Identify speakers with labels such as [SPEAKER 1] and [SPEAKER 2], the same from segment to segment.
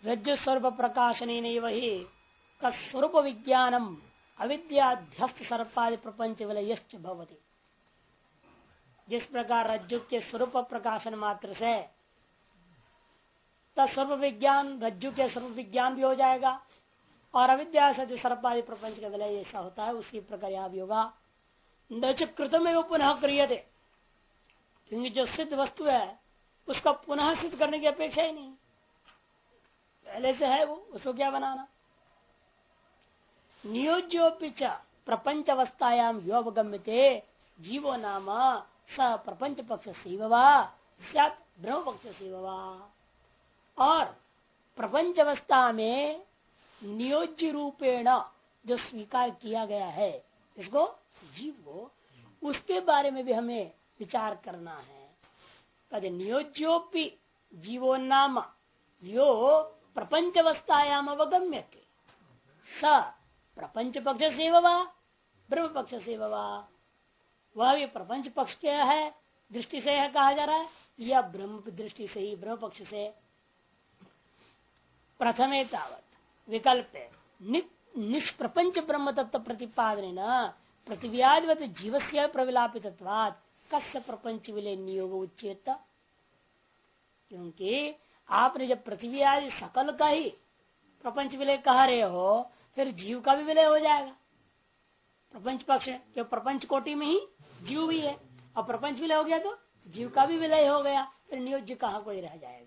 [SPEAKER 1] रज्जु स्वरूप प्रकाशन वही स्वरूप विज्ञानम अविद्याध्यस्त सर्पादि प्रपंच विलयश्च भवति। जिस प्रकार रज्जु के स्वरूप प्रकाशन मात्र से तत्स्वरूप विज्ञान रज्जु के स्वरूप विज्ञान भी हो जाएगा और अविद्या से सर्पादि प्रपंच का विलय ऐसा होता है, उसी प्रकार यहां भी होगा। न च कृतम एवं पुनः क्रियते, क्योंकि जो सिद्ध वस्तु है उसका पुनः सिद्ध करने की अपेक्षा ही नहीं, पहले से है वो, उसको क्या बनाना। नियोज्योपिच प्रपंच अवस्थायाम योगम्यते जीवो नाम स प्रपंच पक्ष सेवा सत ब्रह्म पक्ष सेवा। और प्रपंच अवस्था में नियोज्य रूपेण जो स्वीकार किया गया है इसको जीव को, उसके बारे में भी हमें विचार करना है। कहते नियोज्योपि जीवो नाम यो प्रपंच अवस्थायाम अवगम्यते स प्रपंच पक्ष सेवा ब्रह्म पक्ष सेवा। वह भी प्रपंच पक्ष क्या है दृष्टि से है कहा जा रहा है, या ब्रह्म दृष्टि से ही ब्रह्म पक्ष से। प्रथमे तावत विकल्प निष्प्रपंच ब्रह्म तत्व प्रतिपादन पृथ्व्यादिवत जीवस्य प्रविलापितत्वात् कस्य प्रपंच विलय नियोग उच्चेत। क्योंकि आपने जब पृथ्वी आदि सकल का ही प्रपंच विलय कह रहे हो, फिर जीव का भी विलय हो जाएगा। प्रपंच पक्ष जो प्रपंच कोटि में ही जीव भी है, और प्रपंच विलय हो गया तो जीव का भी विलय हो गया, फिर नियोज्य कहाँ कोई रह जाएगा।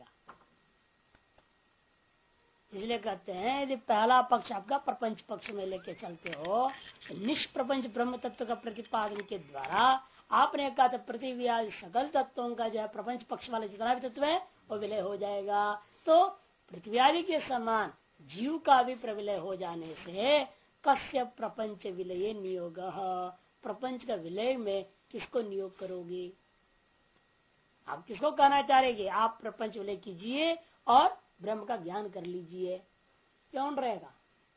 [SPEAKER 1] इसलिए कहते हैं यदि पहला पक्ष आपका प्रपंच पक्ष में लेके चलते हो, निष्प्रपंच ब्रह्म तत्व का प्रतिपादन के द्वारा आपने कहा था पृथ्वी आदि सकल तत्वों का जो है प्रपंच पक्ष वाला जितना भी तत्व है वो विलय हो जाएगा। तो पृथ्वी आदि के समान जीव का भी प्रविलय हो जाने से कस्य प्रपंच विलय नियोग, प्रपंच का विलय में किसको नियोग करोगे। आप किसको कहना चाह रहे, आप प्रपंच विलय कीजिए और ब्रह्म का ज्ञान कर लीजिए, कौन रहेगा।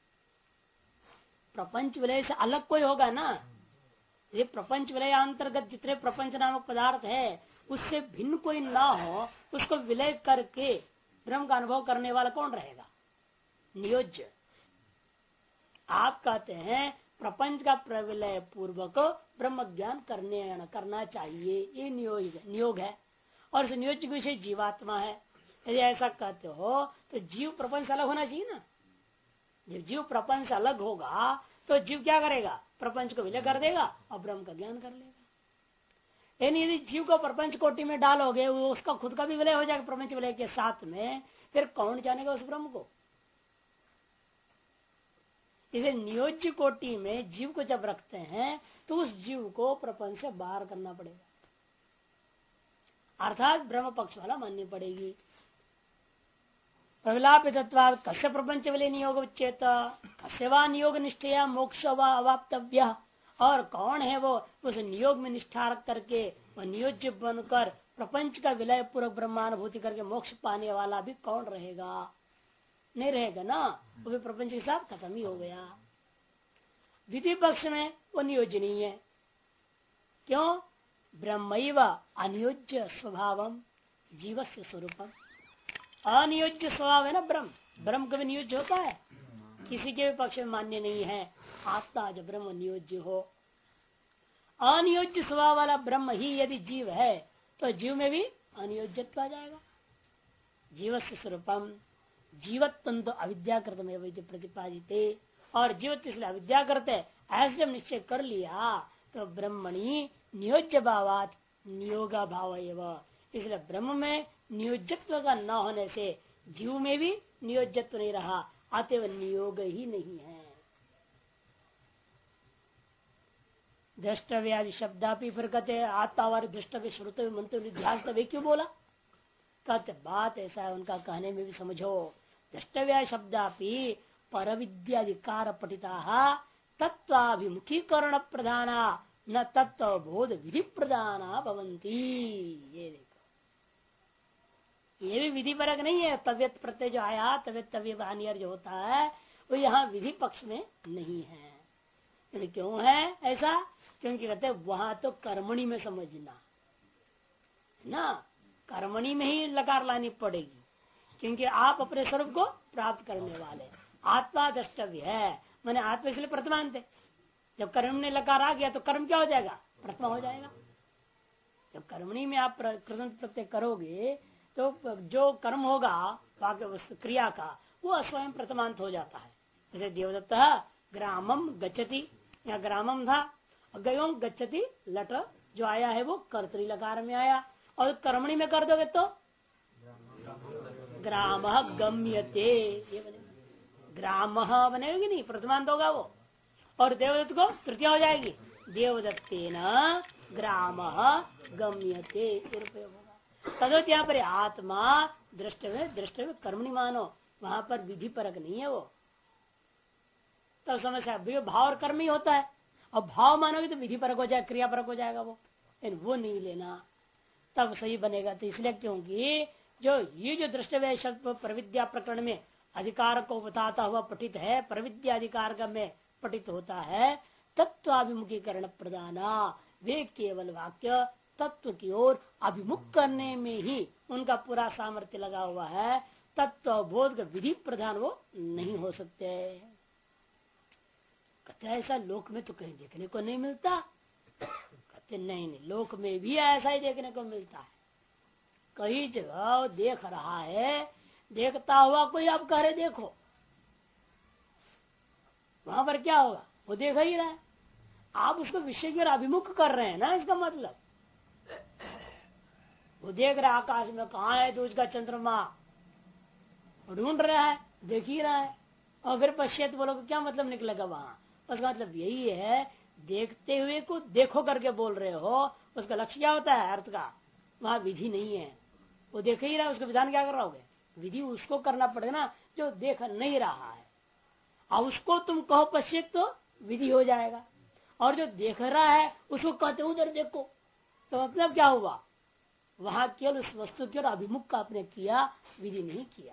[SPEAKER 1] प्रपंच विलय से अलग कोई होगा ना। ये प्रपंच विलय अंतर्गत जितने प्रपंच नामक पदार्थ है उससे भिन्न कोई ना हो, उसको विलय करके ब्रह्म का अनुभव करने वाला कौन रहेगा, नियोज्य। आप कहते हैं प्रपंच का प्रविलय पूर्वक ब्रह्म ज्ञान करना चाहिए, ये नियोग है। और इस नियोज्य के विषय जीवात्मा है। यदि ऐसा कहते हो तो जीव प्रपंच से अलग होना चाहिए ना। जब जीव प्रपंच से अलग होगा तो जीव क्या करेगा, प्रपंच को विलय कर देगा और ब्रह्म का ज्ञान कर लेगा। यानी यदि जीव को प्रपंच कोटि में डालोगे उसका खुद का भी विलय हो जाएगा प्रपंच विलय के साथ में, फिर कौन जानेगा उस ब्रह्म को। इसे नियोज्य कोटि में जीव को जब रखते हैं तो उस जीव को प्रपंच से बाहर करना पड़ेगा, अर्थात ब्रह्म पक्ष वाला माननी पड़ेगी। प्रविलापितत्वाद कस्य प्रपंच विलय नियोग उच्चेत, कस्यवा नियोग निष्ठया मोक्ष अवाप्तव्य। और कौन है वो उस नियोग में निष्ठा करके वह नियोज्य बनकर प्रपंच का विलय पूर्वक ब्रह्मानुभूति करके मोक्ष पाने वाला भी कौन रहेगा, नहीं रहेगा ना, वो भी प्रपंच के साथ खत्म ही हो गया। द्वितीय पक्ष में वो नियोज्य नहीं है। क्यों, ब्रह्मैव अनियोज्य स्वभावम जीवस्य स्वरूपम। अनियोज्य स्वभाव है ना ब्रह्म, ब्रह्म कभी नियोज्य होता है, किसी के भी पक्ष में मान्य नहीं है। आत्मा जब ब्रह्म नियोज्य हो, अनियोज्य स्वभाव वाला ब्रह्म ही यदि जीव है तो जीव में भी अनियोज्यत्व आ जाएगा। जीवस्य स्वरूपम जीवत्व तो अविद्याकृत में प्रतिपादित, और जीवत्व इसलिए अविद्या करते ऐसे जब निश्चय कर लिया तो ब्रह्मणी नियोज्य भावात नियोगा भाव एवं। इसलिए ब्रह्म में नियोजत्व का न होने से जीव में भी नियोजत्व नहीं रहा, अतएव नियोग ही नहीं है। द्रष्टव्यादि शब्दापि फिर कहते आत्मावार दृष्टव्य श्रुतव्य मंतव्य ध्यान क्यों बोला, कहते बात ऐसा है उनका कहने में भी समझो। द्रष्टव्या शब्दापि पर विद्याधिकार पठिता तत्वाभिमुखीकरण प्रधाना न तत्व बोध विधि प्रधाना भवंती। ये देखो, ये भी विधि परक नहीं है। तव्यत प्रत्यय जो आया तव्यत तव्य हानियर जो होता है वो यहाँ विधि पक्ष में नहीं है। क्यों है ऐसा, क्योंकि कहते हैं वहां तो कर्मणि में समझना ना, कर्मणि में ही लकार लानी पड़ेगी। क्योंकि आप अपने स्वरूप को प्राप्त करने वाले। आत्मा द्रष्टव्य है, मैंने आत्मा इसलिए प्रथमांत है। जब कर्म ने लकार आ गया तो कर्म क्या हो जाएगा, प्रथमा हो जाएगा। जब कर्मणी में आप कृतंत प्रत्यय करोगे तो जो कर्म होगा वाक्य क्रिया का वो स्वयं प्रथमांत हो जाता है। जैसे देवदत्त ग्रामम गच्छति, यहाँ ग्रामम था, गयों गच्छति लट जो आया है वो कर्तरी लकार में आया, और कर्मणी में कर दोगे तो ग्राम गम्यते ये बनेगा, ग्राम बनेगा नहीं, प्रथमांत होगा वो। और देवदत्त को तृतीय हो जाएगी, देवदत्तेन ग्राम गम्यते होगा। तदोत यहाँ पर आत्मा दृष्टव्य कर्मणि मानो, वहां पर विधि परक नहीं है वो, तब तो समस्या भाव और कर्म ही होता है। और भाव मानोगे तो विधि परक हो जाएगा, क्रिया परक हो जाएगा वो नहीं लेना, तब सही बनेगा। तो इसलिए क्योंकि ये जो दृष्टव्य शब्द प्रविद्या प्रकरण में अधिकार को बताता हुआ पठित है, प्रविद्या अधिकार का में पठित होता है, तत्वाभिमुखीकरण प्रदाना, वे केवल वाक्य तत्व की ओर अभिमुख करने में ही उनका पूरा सामर्थ्य लगा हुआ है। तत्व बोध का विधि प्रधान वो नहीं हो सकते। कहते ऐसा लोक में तो कहीं देखने को नहीं मिलता। कहते नहीं, लोक में भी ऐसा ही देखने को मिलता है। कई जगह देख रहा है, देखता हुआ कोई आप कह रहे देखो, वहां पर क्या होगा, वो देख ही रहा है, आप उसको विषय की ओर अभिमुख कर रहे हैं ना, इसका मतलब वो देख रहा है आकाश में कहाँ है तो उसका चंद्रमा ढूंढ रहा है, देख ही रहा है। और फिर पश्चात बोलोगे क्या मतलब निकलेगा वहां, उसका मतलब यही है देखते हुए को देखो करके बोल रहे हो, उसका लक्ष्य क्या होता है अर्थ का, वहां विधि नहीं है, वो देख ही रहा है, उसका विधान क्या कर रहा होगे, विधि उसको करना पड़ेगा ना जो देख नहीं रहा है। और उसको तुम कहो पश्चात तो विधि हो जाएगा, और जो देख रहा है उसको कहते उधर देखो, तो मतलब क्या हुआ, वहां केवल उस वस्तु की ओर अभिमुख का आपने किया, विधि नहीं किया।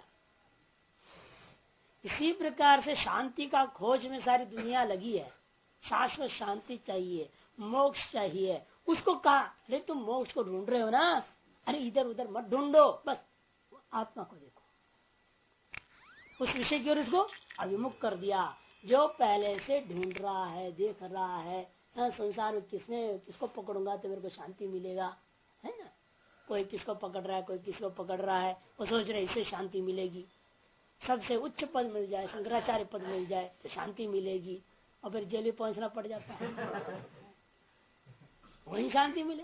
[SPEAKER 1] इसी प्रकार से शांति का खोज में सारी दुनिया लगी है, शाश्वत शांति चाहिए, मोक्ष चाहिए, उसको कहा अरे तुम मोक्ष को ढूंढ रहे हो ना, अरे इधर उधर मत ढूंढो, बस आत्मा को देखो, उस विषय की ओर उसको अभिमुख कर दिया। जो पहले से ढूंढ रहा है, देख रहा है, संसार में किसको पकड़ूंगा तो मेरे को शांति मिलेगा, है ना, कोई किसको पकड़ रहा है, कोई किसको पकड़ रहा है, वो सोच रहे इससे शांति मिलेगी, सबसे उच्च पद मिल जाए, शंकराचार्य पद मिल जाए तो शांति मिलेगी, और फिर जेल में पहुंचना पड़ जाता है, वही शांति मिले।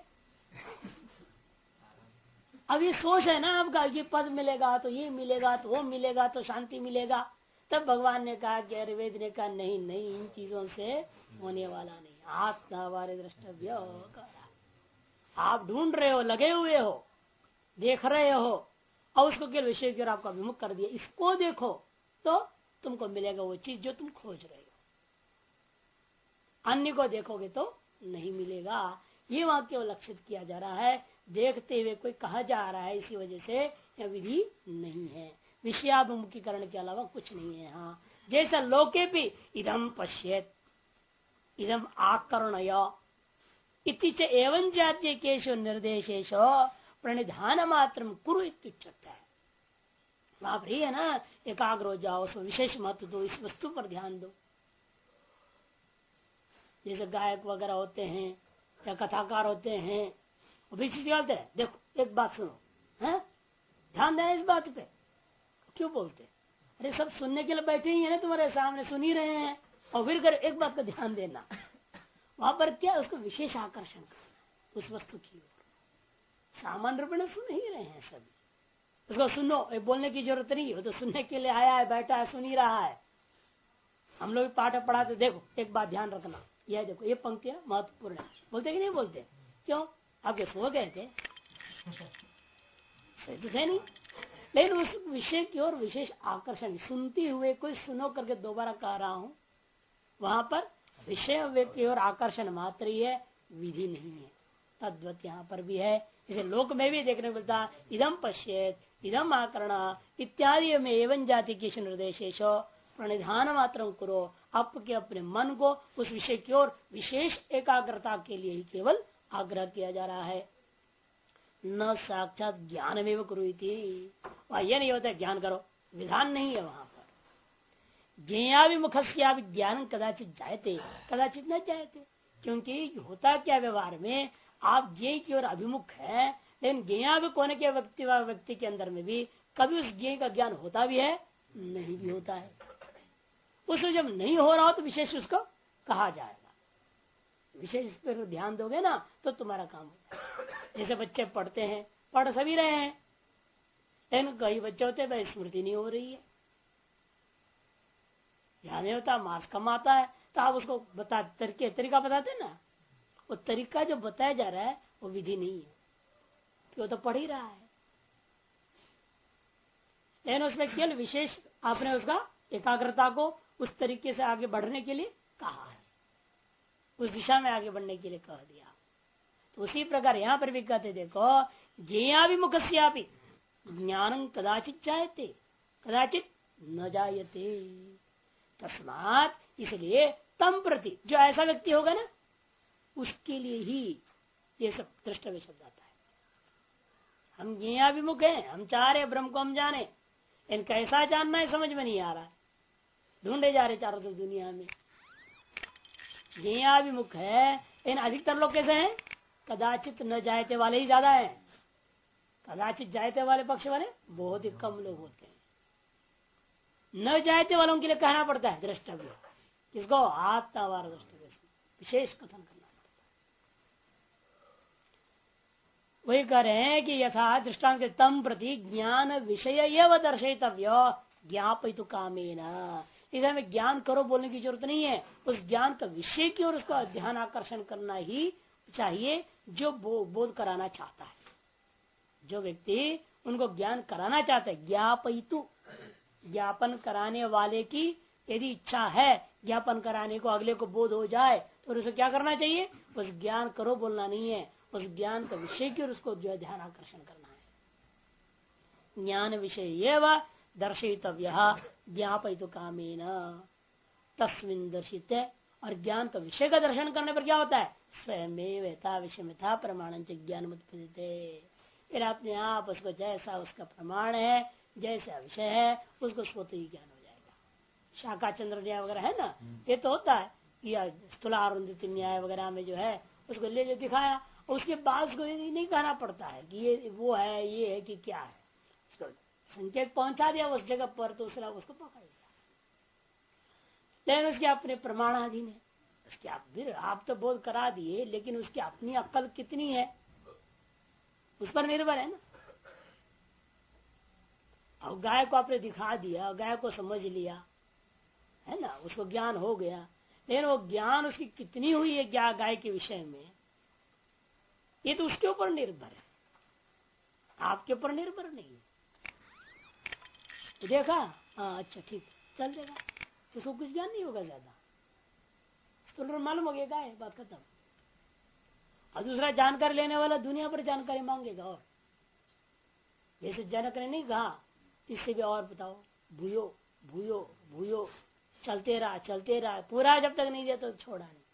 [SPEAKER 1] अब ये सोच है ना आपका, ये पद मिलेगा तो ये मिलेगा तो वो मिलेगा तो शांति मिलेगा, तब भगवान ने कहा कि अरवेद ने कहा नहीं नहीं, इन चीजों से होने वाला नहीं, आत्मा हमारे द्रष्टव्य। आप ढूंढ रहे हो, लगे हुए हो, देख रहे हो, और उसको केवल विषय की ओर आपको अभिमुख कर दिया, इसको देखो तो तुमको मिलेगा वो चीज जो तुम खोज रहे हो, अन्य को देखोगे तो नहीं मिलेगा। ये वहां केवल लक्षित किया जा रहा है, देखते हुए कोई कहा जा रहा है, इसी वजह से यह विधि नहीं है, विषयाभिमुखीकरण के अलावा कुछ नहीं है। हाँ, जैसा लोके भी इदम पश्येत इदम आकर्णय इति च एवं जातीय केशो निर्देशेश प्रणिधान मात्र कुरु इत्युच्यते है। वहां पर ही है ना, एकाग्र हो जाओ, उसमें विशेष महत्व दो, इस वस्तु पर ध्यान दो। जैसे गायक वगैरह होते हैं या कथाकार होते हैं, वो भी चीज बोलते हैं देखो एक बात सुनो, है ध्यान देना इस बात पे, क्यों बोलते, अरे सब सुनने के लिए बैठे ही है ना, तुम्हारे सामने सुन ही रहे हैं, और फिर कर एक बात का ध्यान देना, वहां पर क्या उसको विशेष आकर्षण करना उस वस्तु की ओर, सामान्य रूप में सुन ही रहे हैं सभी, उसको सुनो, बोलने की जरूरत नहीं है, वो तो सुनने के लिए आया है, बैठा है, सुन ही रहा है। हम लोग पाठ पढ़ाते, देखो एक बात ध्यान रखना, यह देखो ये पंक्तियां महत्वपूर्ण है, बोलते कि नहीं बोलते, क्यों आपके सो गए थे, सही तो थे नहीं, लेकिन उस विषय की ओर विशेष आकर्षण, सुनते हुए कोई सुनो करके दोबारा कह रहा हूं, वहां पर विषय की ओर आकर्षण मात्र ही है, विधि नहीं है। तद्वत यहाँ पर भी है, इसे लोक में भी देखने को मिलता, इदम पश्येत इदम आकरण इत्यादि में एवं जाति के निर्देशेश प्रणिधान मात्र करो, आपके अपने मन को उस विषय की ओर विशेष एकाग्रता के लिए ही केवल आग्रह किया जा रहा है, न साक्षात ज्ञान में करो, वहां यह नहीं होता ज्ञान करो, विधान नहीं है वहां पर। ज्ञेयाभिमुख ज्ञान कदाचित जायते कदाचित न जायते, क्योंकि होता क्या व्यवहार में आप ज्ञेय की ओर अभिमुख है, लेकिन ज्ञेयाभिमुख होने के व्यक्ति के अंदर में भी कभी उस ज्ञेय का ज्ञान होता भी है, नहीं भी होता है। उसमें जब नहीं हो रहा हो तो विशेष उसको कहा जाएगा। विशेष पर ध्यान दोगे ना तो तुम्हारा काम होगा। जैसे बच्चे पढ़ते हैं, पढ़ सभी रहे हैं, लेकिन कई बच्चे होते हैं स्मृति नहीं हो रही है, ध्यान नहीं होता, मार्क्स कम आता है, तो आप उसको तरीका बताते ना, वो तरीका जो बताया जा रहा है वो विधि नहीं है, वो तो पढ़ ही रहा है। लेकिन उसमें केवल विशेष आपने उसका एकाग्रता को उस तरीके से आगे बढ़ने के लिए कहा है, उस दिशा में आगे बढ़ने के लिए कह दिया। तो उसी प्रकार यहां पर भी कहते देखो, ज्ञेयाभिमुख ज्ञान कदाचित जायते कदाचित न जायते, तस्मात इसलिए तम प्रति जो ऐसा व्यक्ति होगा ना उसके लिए ही ये सब द्रष्टव्य शब्द आता है। हम ज्ञेयाभिमुख हैं, हम चाह रहे ब्रह्म को हम जाने, इन कैसा जानना है समझ में नहीं आ रहा है, ढूंढे जा रहे चारों तरफ दुनिया में। ज्ञेयाभिमुख है, इन अधिकतर लोग कैसे हैं, कदाचित न जायते वाले ही ज्यादा हैं, कदाचित जायते वाले पक्ष वाले बहुत ही कम लोग होते हैं। न जायते वालों के लिए कहना पड़ता है द्रष्टव्य, किसको, आत्मावार द्रष्टव्य, विशेष कथन करना पड़ता है। वही कह रहे हैं कि यथा दृष्टांत के तम प्रति ज्ञान विषय एवं दर्शितव्य ज्ञापयितु कामेन, इधर में ज्ञान करो बोलने की जरूरत नहीं है, उस ज्ञान का विषय की ओर उसका ध्यान आकर्षण करना ही चाहिए जो बोध कराना चाहता है। जो व्यक्ति उनको ज्ञान कराना चाहता है, ज्ञापयितु ज्ञापन कराने वाले की यदि इच्छा है ज्ञापन कराने को, अगले को बोध हो जाए, तो उसे क्या करना चाहिए, उस ज्ञान करो बोलना नहीं है, उस ज्ञान का विषय की ओर उसको जो ध्यान आकर्षण करना है। ज्ञान विषय एवं दर्शितव्य ज्ञापयितु कामेन तस्मिन् दर्शित, और ज्ञान का विषय का दर्शन करने पर क्या होता है, स्वयं यथा विषय में था प्रमाण ज्ञान उत्पत्ति, फिर अपने आप उसको जैसा उसका प्रमाण है, जैसा विषय है, उसको स्वतः ही ज्ञान हो जाएगा। शाखा चंद्र न्याय वगैरह है ना, ये तो होता है, या स्थूलारुंधति न्याय वगैरह में जो है उसको ले दिखाया, उसके बाद उसको नहीं कहना पड़ता है कि ये वो है, ये है कि क्या है, उसको संकेत पहुंचा दिया उस जगह पर, तो उसको पकड़ लिया। लेकिन उसके अपने प्रमाणाधीन है, उसके आप तो बोध करा दिए, लेकिन उसकी अपनी अक्ल कितनी है उस पर निर्भर है ना। और गाय को आपने दिखा दिया, गाय को समझ लिया है ना, उसको ज्ञान हो गया, लेकिन वो ज्ञान उसकी कितनी हुई है क्या गाय के विषय में, ये तो उसके ऊपर निर्भर है, आपके ऊपर निर्भर नहीं है। तो देखा, हाँ अच्छा ठीक चल देगा, तो उसको कुछ ज्ञान नहीं होगा ज्यादा, तो मालूम हो गया गाय, बात खत्म। और दूसरा जानकारी लेने वाला दुनिया पर जानकारी मांगेगा, और जैसे जनक ने नहीं कहा इससे भी और बताओ, भूयो भूयो भूयो, चलते रहा पूरा, जब तक नहीं दिया तो छोड़ा नहीं।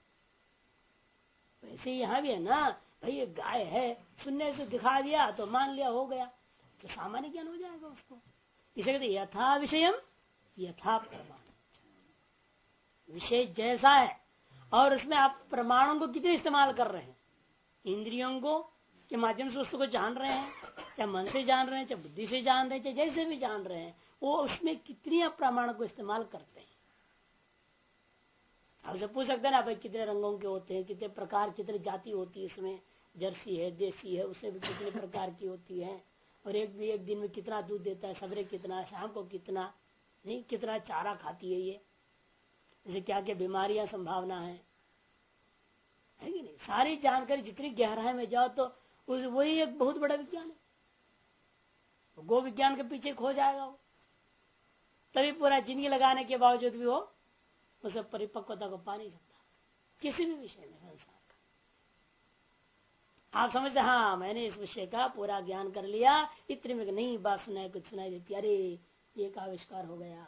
[SPEAKER 1] वैसे यहाँ भी है ना भाई, ये गाय है, सुनने से दिखा दिया तो मान लिया, हो गया, तो सामान्य ज्ञान हो जाएगा उसको। इसे कहते यथा विषयम यथा प्रमाण, विषय जैसा है और उसमें आप प्रमाणों को कितने इस्तेमाल कर रहे हैं, इंद्रियों को के माध्यम से उसको जान रहे हैं, चाहे मन से जान रहे हैं, चाहे बुद्धि से जान रहे हैं, चाहे जैसे भी जान रहे हैं, वो उसमें कितनी आप प्रमाण को इस्तेमाल करते हैं। आपसे पूछ सकते हैं ना भाई कितने रंगों के होते हैं, कितने प्रकार, कितनी जाति होती है इसमें, जर्सी है, देसी है, उससे भी कितने प्रकार की होती है, और एक दिन में कितना दूध देता है, सवेरे कितना, शाम को कितना, नहीं कितना चारा खाती है ये, जैसे क्या क्या बीमारियां संभावना है कि नहीं, सारी जानकारी जितनी गहराई में जाओ तो वही एक बहुत बड़ा विज्ञान है। गो विज्ञान के पीछे खो जाएगा वो, तभी पूरा जिंदगी लगाने के बावजूद भी वो उसे परिपक्वता को पा नहीं सकता किसी भी विषय में संसार का। आप समझते हाँ मैंने इस विषय का पूरा ज्ञान कर लिया, इतने में नहीं बात सुनाई, कुछ सुनाई देती, अरे ये का आविष्कार हो गया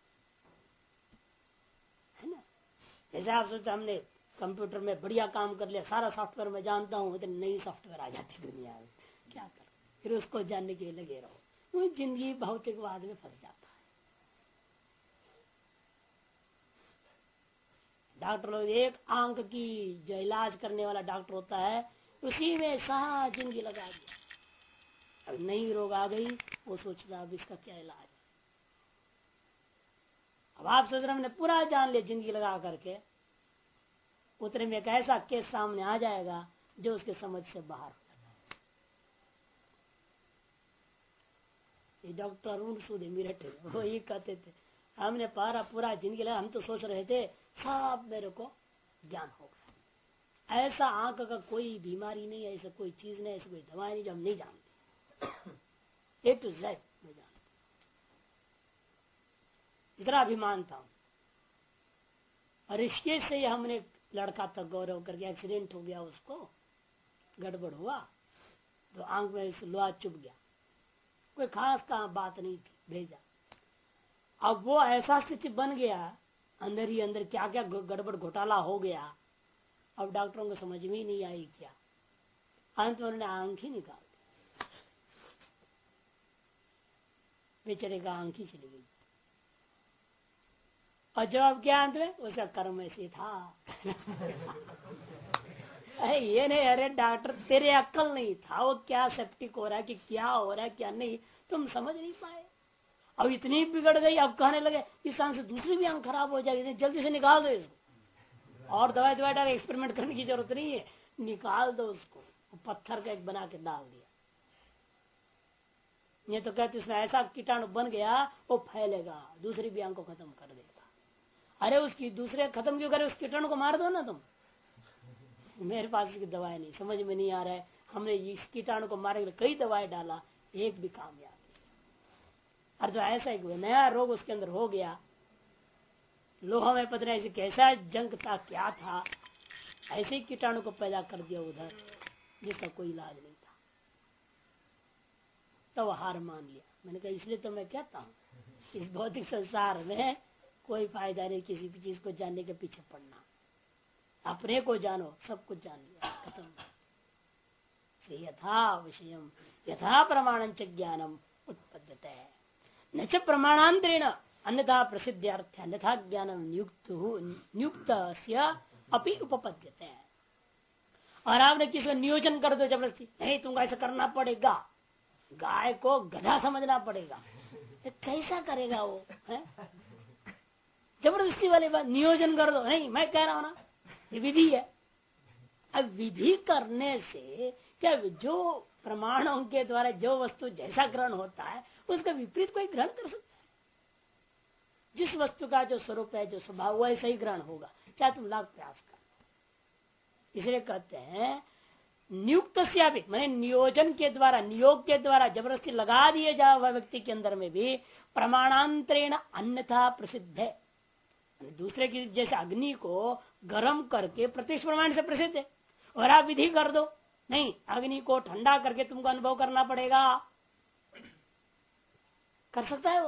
[SPEAKER 1] है ना। जैसे आप सोचते हमने कंप्यूटर में बढ़िया काम कर लिया, सारा सॉफ्टवेयर मैं जानता हूँ, इतने नई सॉफ्टवेयर आ जाती दुनिया में, क्या करो, फिर उसको जानने के लिए लगे रहो, वो जिंदगी भौतिकवाद में फंस जाता है। डॉक्टर लोग एक आंख की जो इलाज करने वाला डॉक्टर होता है उसी में सारा जिंदगी लगा दिया। अब नई रोग आ गई वो सोचता अब इसका क्या इलाज है। अब आप सोच रहे हमने पूरा जान लिया जिंदगी लगा करके, उतने में एक ऐसा केस सामने आ जाएगा जो उसके समझ से बाहर हो जाता है। ये डॉक्टर अरुण सूद मेरठ वो ये कहते थे हमने पूरा जिंदगी लगा, हम तो सोच रहे थे सब मेरे को ज्ञान होगा। ऐसा आंख का कोई बीमारी नहीं है, ऐसा कोई चीज नहीं, ऐसी कोई दवाई नहीं जो हम नहीं जानते। ए टू जेड मैं जानता, इतना अभिमान था। और इसके से हमने लड़का तक गौरव करके एक्सीडेंट हो गया, उसको गड़बड़ हुआ तो आंख में लोहा चुभ गया, कोई खास कहा बात नहीं थी, भेजा। अब वो ऐसा स्थिति बन गया, अंदर ही अंदर क्या क्या गड़बड़ घोटाला हो गया। अब डॉक्टरों को समझ में ही नहीं आई क्या, अंत में उन्होंने आंख ही निकाल दी, बेचारे का आंख ही चली गई। और जवाब क्या अंत में, उसका कर्म ऐसे था। ये नहीं, अरे डॉक्टर तेरे अक्ल नहीं था, वो क्या सेप्टिक हो रहा है कि क्या हो रहा है क्या नहीं तुम समझ नहीं पाए। अब इतनी बिगड़ गई, अब कहने लगे इस आंख से दूसरी भी आंख खराब हो जाएगी, जल्दी से निकाल दो इसको, और दवाई डाल एक्सपेरिमेंट करने की जरूरत नहीं है, निकाल दो उसको। पत्थर का एक बना के डाल दिया। ये तो कहते उसमें ऐसा कीटाणु बन गया वो फैलेगा, दूसरी भी आंख को खत्म कर देगा। अरे उसकी दूसरे खत्म क्यों करे, उस कीटाणु को मार दो ना तुम। मेरे पास इसकी दवाई नहीं, समझ में नहीं आ रहा है, हमने इस कीटाणु को मारने के लिए कई दवाई डाला, एक भी कामयाब नहीं। अरे तो ऐसा एक नया रोग उसके अंदर हो गया, लोहा में पता नहीं कैसा जंग था क्या था, ऐसे ही कीटाणु को पैदा कर दिया उधर, जिसका कोई इलाज नहीं था। तो हार मान लिया। मैंने कहा इसलिए तो मैं कहता हूँ इस भौतिक संसार में कोई फायदा नहीं किसी भी चीज को जानने के पीछे पड़ना, अपने को जानो, सब कुछ जान लिया, खत्म। यथा विषयम यथा प्रमाणं च ज्ञानम उत्पद्यते न च प्रमाणांतरेण अन्यथा प्रसिद्ध्यर्थ अन्यथा ज्ञानम नियुक्त अपि उपपद्यते। और आपने किसी को नियोजन कर दो जबरदस्ती, नहीं तुमको ऐसा करना पड़ेगा, गाय को गधा समझना पड़ेगा, कैसा करेगा वो है? जबरदस्ती वाली बात, नियोजन कर दो, नहीं मैं कह रहा हूं ना ये विधि है। अब विधि करने से क्या जो प्रमाणों के द्वारा जो वस्तु जैसा ग्रहण होता है उसका विपरीत कोई ग्रहण कर सकता है? जिस वस्तु का जो स्वरूप है, जो स्वभाव, वो ऐसा ही ग्रहण होगा, चाहे तुम लाख प्रयास कर। इसलिए कहते हैं नियुक्त मैंने नियोजन के द्वारा, नियोग के द्वारा जबरदस्ती लगा दिए जा व्यक्ति के अंदर में भी प्रमाणांतरेण अन्यथा प्रसिद्ध है। दूसरे की जैसे अग्नि को गर्म करके प्रत्यक्ष प्रमाण से प्रसिद्ध है, और आप विधि कर दो, नहीं अग्नि को ठंडा करके तुमको अनुभव करना पड़ेगा, कर सकता है वो?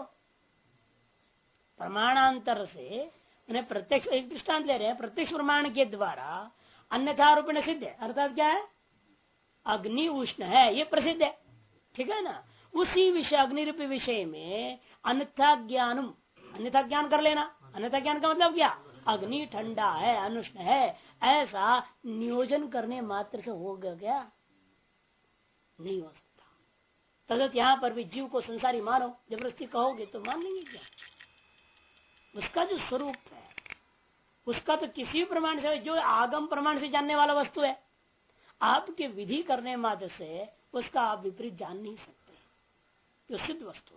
[SPEAKER 1] प्रमाणांतर से उन्हें प्रत्यक्ष, एक दृष्टांत ले रहे हैं, प्रत्यक्ष प्रमाण के द्वारा अन्यथा रूपेण सिद्ध है, अर्थात क्या है, अग्नि उष्ण है ये प्रसिद्ध है, ठीक है ना। उसी विषय अग्नि रूपी विषय में अन्यथा ज्ञानम, अन्यथा ज्ञान कर लेना। अन्यथा ज्ञान का मतलब क्या, अग्नि ठंडा है, अनुष्ण है, ऐसा नियोजन करने मात्र से होगा क्या? नहीं हो सकता। तदत यहाँ पर भी जीव को संसारी मानो, जबरदस्ती कहोगे तो मान लेंगे क्या? उसका जो स्वरूप है उसका तो किसी भी प्रमाण से, जो आगम प्रमाण से जानने वाला वस्तु है, आपके विधि करने मात्र से उसका आप विपरीत जान नहीं सकते, जो सिद्ध वस्तु है।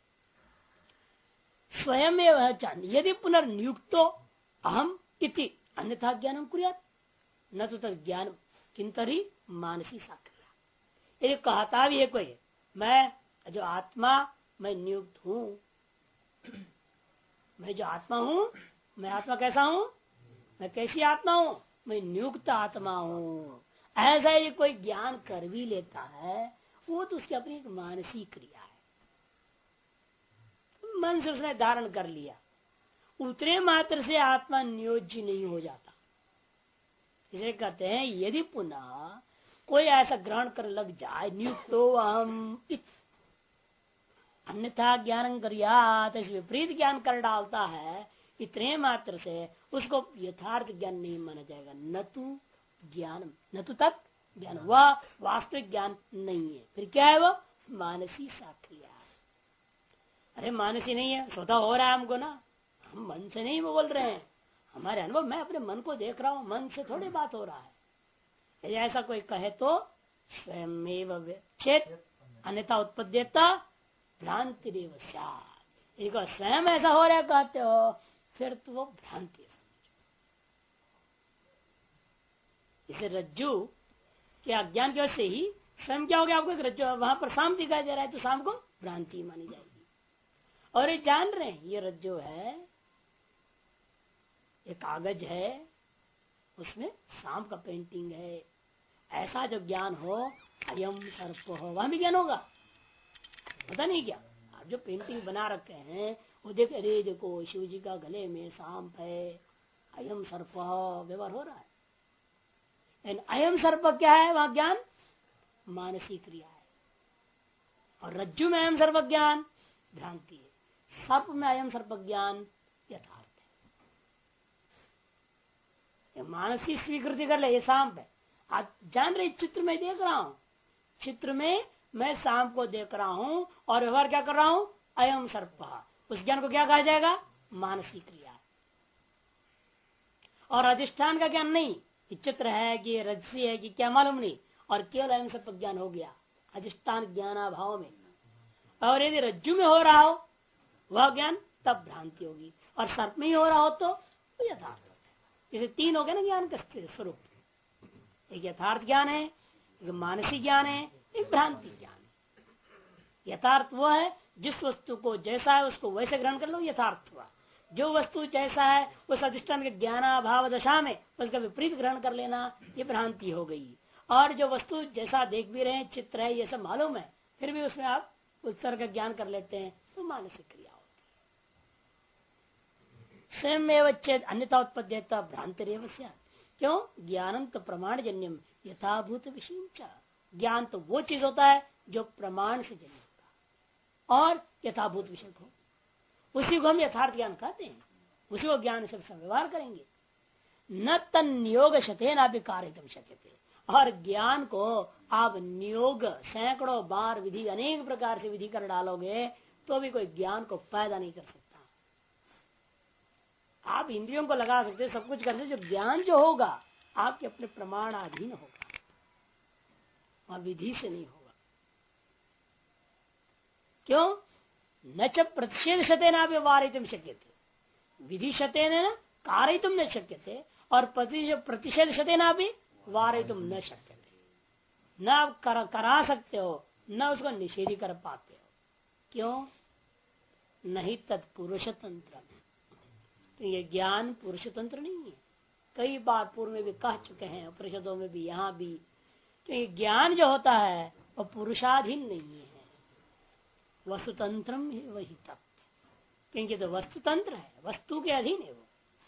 [SPEAKER 1] स्वयं जान यदि पुनर्नियुक्तो अहम इति अन्यथा ज्ञानम कुर्यात् न तो तद ज्ञान किंतरी मानसी साक्रिया। यदि कहता भी है कोई मैं जो आत्मा, मैं नियुक्त हूं, मैं जो आत्मा हूं, मैं आत्मा कैसा हूं, मैं कैसी आत्मा हूं, मैं नियुक्त आत्मा हूं, ऐसा ही कोई ज्ञान कर भी लेता है, वो तो उसकी अपनी एक मानसिक क्रिया है, मन से उसने धारण कर लिया, उतने मात्र से आत्मा नियोज्य नहीं हो जाता। इसे कहते हैं यदि पुनः कोई ऐसा ग्रहण कर लग जाए, नियुक्तो अहम, अन्यथा ज्ञान करियात, विपरीत ज्ञान कर डालता है, इतने मात्र से उसको यथार्थ ज्ञान नहीं माना जाएगा। न तो ज्ञान, न तो तत् ज्ञान, वह वास्तविक ज्ञान नहीं है। फिर क्या है वो? मानसी साक्रिया। अरे मानसी नहीं है, स्वतः हो रहा है हमको ना, हम मन से नहीं बोल रहे हैं, हमारे अनुभव, मैं अपने मन को देख रहा हूं, मन से थोड़ी बात हो रहा है। यदि ऐसा कोई कहे तो स्वयं चेत अन्यथा उत्पद्यता भ्रांति रेव स्यात्। यदि स्वयं ऐसा हो रहा है कहते हो, फिर तो वो भ्रांति है। इसे रज्जु के अज्ञान की वजह से ही स्वयं क्या हो गया आपको? रज्जु वहां पर शाम दिखाई दे रहा है तो शाम को भ्रांति मानी जाएगी। और ये जान रहे हैं ये रज्जु है, ये कागज है, उसमें शाम का पेंटिंग है, ऐसा जो ज्ञान हो, अयम सर्प हो, वहां भी ज्ञान होगा। पता नहीं क्या आप जो पेंटिंग बना रखे हैं वो देख, अरे देखो शिव जी का गले में सांप है, अयम सर्प व्यवहार हो रहा है। लेकिन अयम सर्प क्या है? वहां ज्ञान मानसिक क्रिया है। और रज्जु में अयम सर्प ज्ञान भ्रांति है, सर्प में अयम सर्प ज्ञान यथार्थ है। मानसिक स्वीकृति कर ले, ये सांप है, आप जान रहे चित्र में देख रहा हूं, चित्र में मैं सांप को देख रहा हूं और व्यवहार क्या कर रहा हूं? अयम सर्प। उस ज्ञान को क्या कहा जाएगा? मानसिक क्रिया। और अधिष्ठान का ज्ञान नहीं, चित्र है कि रजसी है कि क्या मालूम नहीं, और केवल अयम सर्प ज्ञान हो गया अधिष्ठान ज्ञानाभाव में। और यदि रज्जु में हो रहा हो वह ज्ञान, तब भ्रांति होगी, और सर्प में ही हो रहा हो तो यथार्थ होता है। जैसे तीन हो गए ना ज्ञान का स्वरूप, एक यथार्थ ज्ञान है, एक मानसिक ज्ञान है, एक भ्रांति ज्ञान है। यथार्थ वो है जिस वस्तु को जैसा है उसको वैसे ग्रहण कर लो, यथार्थ हुआ। जो वस्तु जैसा है उस अधिष्ठान के ज्ञानाभाव दशा में उसका विपरीत ग्रहण कर लेना, ये भ्रांति हो गई। और जो वस्तु जैसा देख भी रहे हैं, चित्र है, ये सब मालूम है, फिर भी उसमें आप उत्सर्ग का ज्ञान कर लेते हैं, तो मानसिक क्रिया होती है। स्वयं एवं चेत अन्यथा उत्पद्यता भ्रांतिरेव स्यात्। क्यों? ज्ञानं तो प्रमाण जन्यम यथाभूत विषय। ज्ञान तो वो चीज होता है जो प्रमाण से जन्य होता और यथाभूत विषय हो, उसी को हम यथार्थ ज्ञान कहते हैं, उसी को ज्ञान से व्यवहार करेंगे। न तन नियोग शतेना भी कार्यतम शक्यते। और ज्ञान को आप नियोग सैकड़ों बार विधि, अनेक प्रकार से विधि कर डालोगे तो भी कोई ज्ञान को पैदा नहीं कर सकता। आप इंद्रियों को लगा सकते, सब कुछ कर सकते, जो ज्ञान जो होगा आपके अपने प्रमाणाधीन होगा और विधि से नहीं होगा। क्यों? न च प्रतिषेध शतेना भी वारितुम शक्यते, विधि शतेन कारयितुम न शक्यते, और प्रतिषेध शतेना भी वारितुम न शक्यते। न आप करा सकते हो, न उसको निषेध कर पाते हो। क्यों? नहीं तत्पुरुष तंत्र, तो ये ज्ञान पुरुष तंत्र नहीं है। कई बार पूर्व में भी कह चुके हैं, उपनिषदों में भी, यहाँ भी, कि ज्ञान जो होता है वो पुरुषाधीन नहीं है, वस्तुतंत्र वही तत्व। क्योंकि तो वस्तुतंत्र है, वस्तु के अधीन है वो।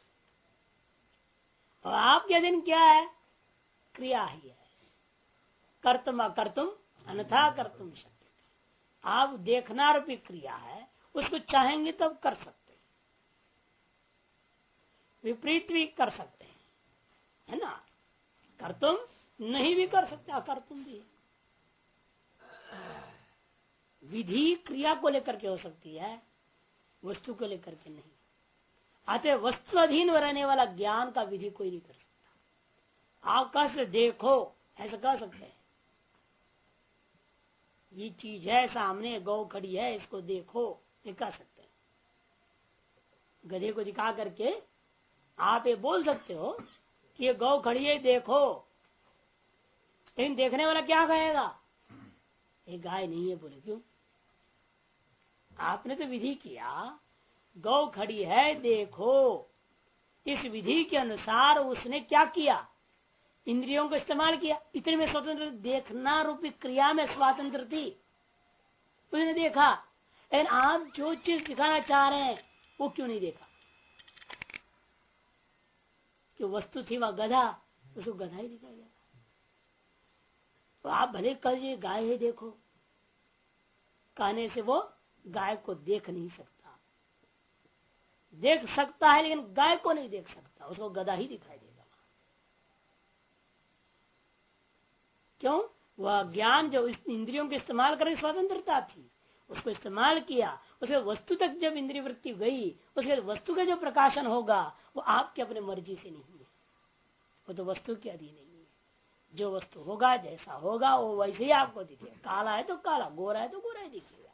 [SPEAKER 1] और आपके अधीन क्या है? क्रिया ही है। कर्तुम अकर्तुम अन्यथा कर्तुम शक्य। आप देखना रूपी क्रिया है, उसको चाहेंगे तब कर सकते, विपरीत भी कर सकते हैं, है ना। कर्तुम नहीं भी कर सकते, अकर्तुम भी। विधि क्रिया को लेकर के हो सकती है, वस्तु को लेकर के नहीं। अतः वस्तु अधीन रहने वाला ज्ञान का विधि कोई नहीं कर सकता। आप कह सकते देखो, ऐसा कह सकते हैं, ये चीज है सामने, गौ खड़ी है, इसको देखो, ये कह सकते हैं। गधे को दिखा करके आप ये बोल सकते हो कि ये गौ खड़ी है, देखो। लेकिन देखने वाला क्या कहेगा? ये गाय नहीं है, बोले क्यों? आपने तो विधि किया, गौ खड़ी है देखो, इस विधि के अनुसार उसने क्या किया? इंद्रियों को इस्तेमाल किया। इतने में स्वतंत्र, देखना रूपी क्रिया में स्वतंत्र थी, उसने देखा। लेकिन आप जो चीज दिखाना चाह रहे हैं वो क्यों नहीं देखा? कि वस्तु थी वह गधा, उसको गधा ही दिखाया जाता। तो आप भले कहिए गाय है देखो, कहने से वो गाय को देख नहीं सकता, देख सकता है लेकिन गाय को नहीं देख सकता, उसको गधा ही दिखाई देगा। क्यों? वह ज्ञान जो इस इंद्रियों के इस्तेमाल करने की स्वतंत्रता थी, उसको इस्तेमाल किया, उसके वस्तु तक जब इंद्रिय वृत्ति गई, उसके वस्तु का जो प्रकाशन होगा वो आपके अपने मर्जी से नहीं है, वो तो वस्तु के अधीन नहीं है। जो वस्तु होगा, जैसा होगा वो वैसे ही आपको दिखेगा। काला है तो काला, गोरा है तो गोरा ही दिखेगा,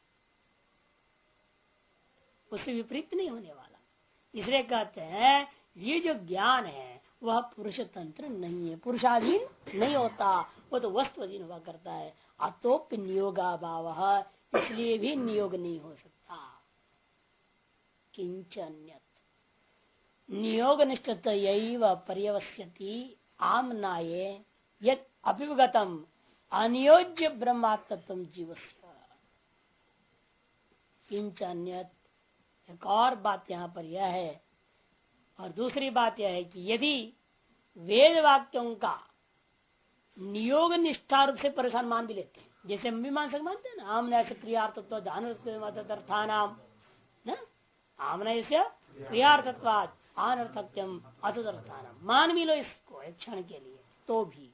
[SPEAKER 1] उससे विपरीत नहीं होने वाला। इसलिए कहते हैं ये जो ज्ञान है वह पुरुष तंत्र नहीं है, पुरुषाधीन नहीं होता, वो तो वस्तु अधीन हुआ करता है। अतोप नियोगाभाव, इसलिए भी नियोग नहीं हो सकता। किंचन्यत नियोग निष्ठत पर्यवस्यति आमनाये यद अभिवगतम अनियोज्य ब्रह्मात्मत्व जीवस्य। किंचन्यत, एक और बात यहाँ पर यह है, और दूसरी बात यह है कि यदि वेद वाक्यों का नियोग निष्ठा रूप से परेशान मान भी लेते हैं, जैसे हम भी मानते हैं ना, आमना से क्रियार्थत्व अनर्थानाम ना, आमना से क्रियार्थत्वाद अनर्थक्यम अतदर्थानाम, मान भी लो इसको एक क्षण के लिए, तो भी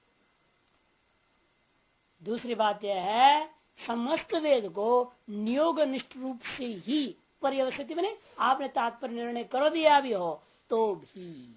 [SPEAKER 1] दूसरी बात यह है समस्त वेद को नियोग निष्ठ रूप से ही पर्यवसित, मैंने आपने तात्पर्य निर्णय करो दिया भी हो तो भी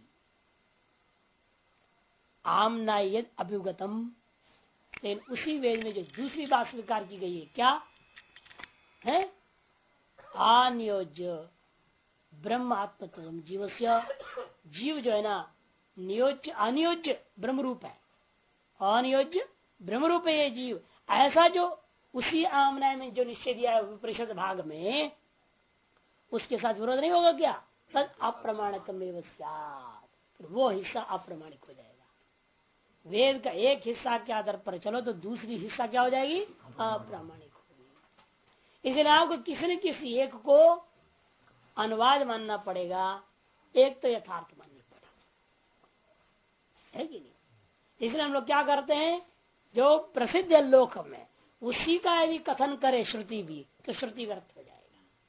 [SPEAKER 1] आमना यद अभिगतम, लेकिन उसी वेद में जो दूसरी बात स्वीकार की गई है क्या है, अनियोज्य ब्रह्म आत्मत्व जीवस्य, जीव जो है ना नियोज्य अनियोज्य ब्रह्म रूप है, अनियोज्य ब्रह्म रूप है ये जीव, ऐसा जो उसी आमना में जो निश्चय दिया है विपरिषद भाग में, उसके साथ विरोध नहीं होगा क्या, तद अप्रमाणकमेव स्यात्, वो हिस्सा अप्रामाणिक हो जाएगा। वेद का एक हिस्सा के आधार पर चलो तो दूसरी हिस्सा क्या हो जाएगी, अप्रामाणिक होगी। इसलिए आपको किसी न किसी एक को अनुवाद मानना पड़ेगा, एक तो यथार्थ माननी पड़ेगी, है कि नहीं। इसलिए हम लोग क्या करते हैं, जो प्रसिद्ध है लोक में उसी का यदि कथन करे श्रुति भी, तो श्रुति व्यर्थ हो जाएगा।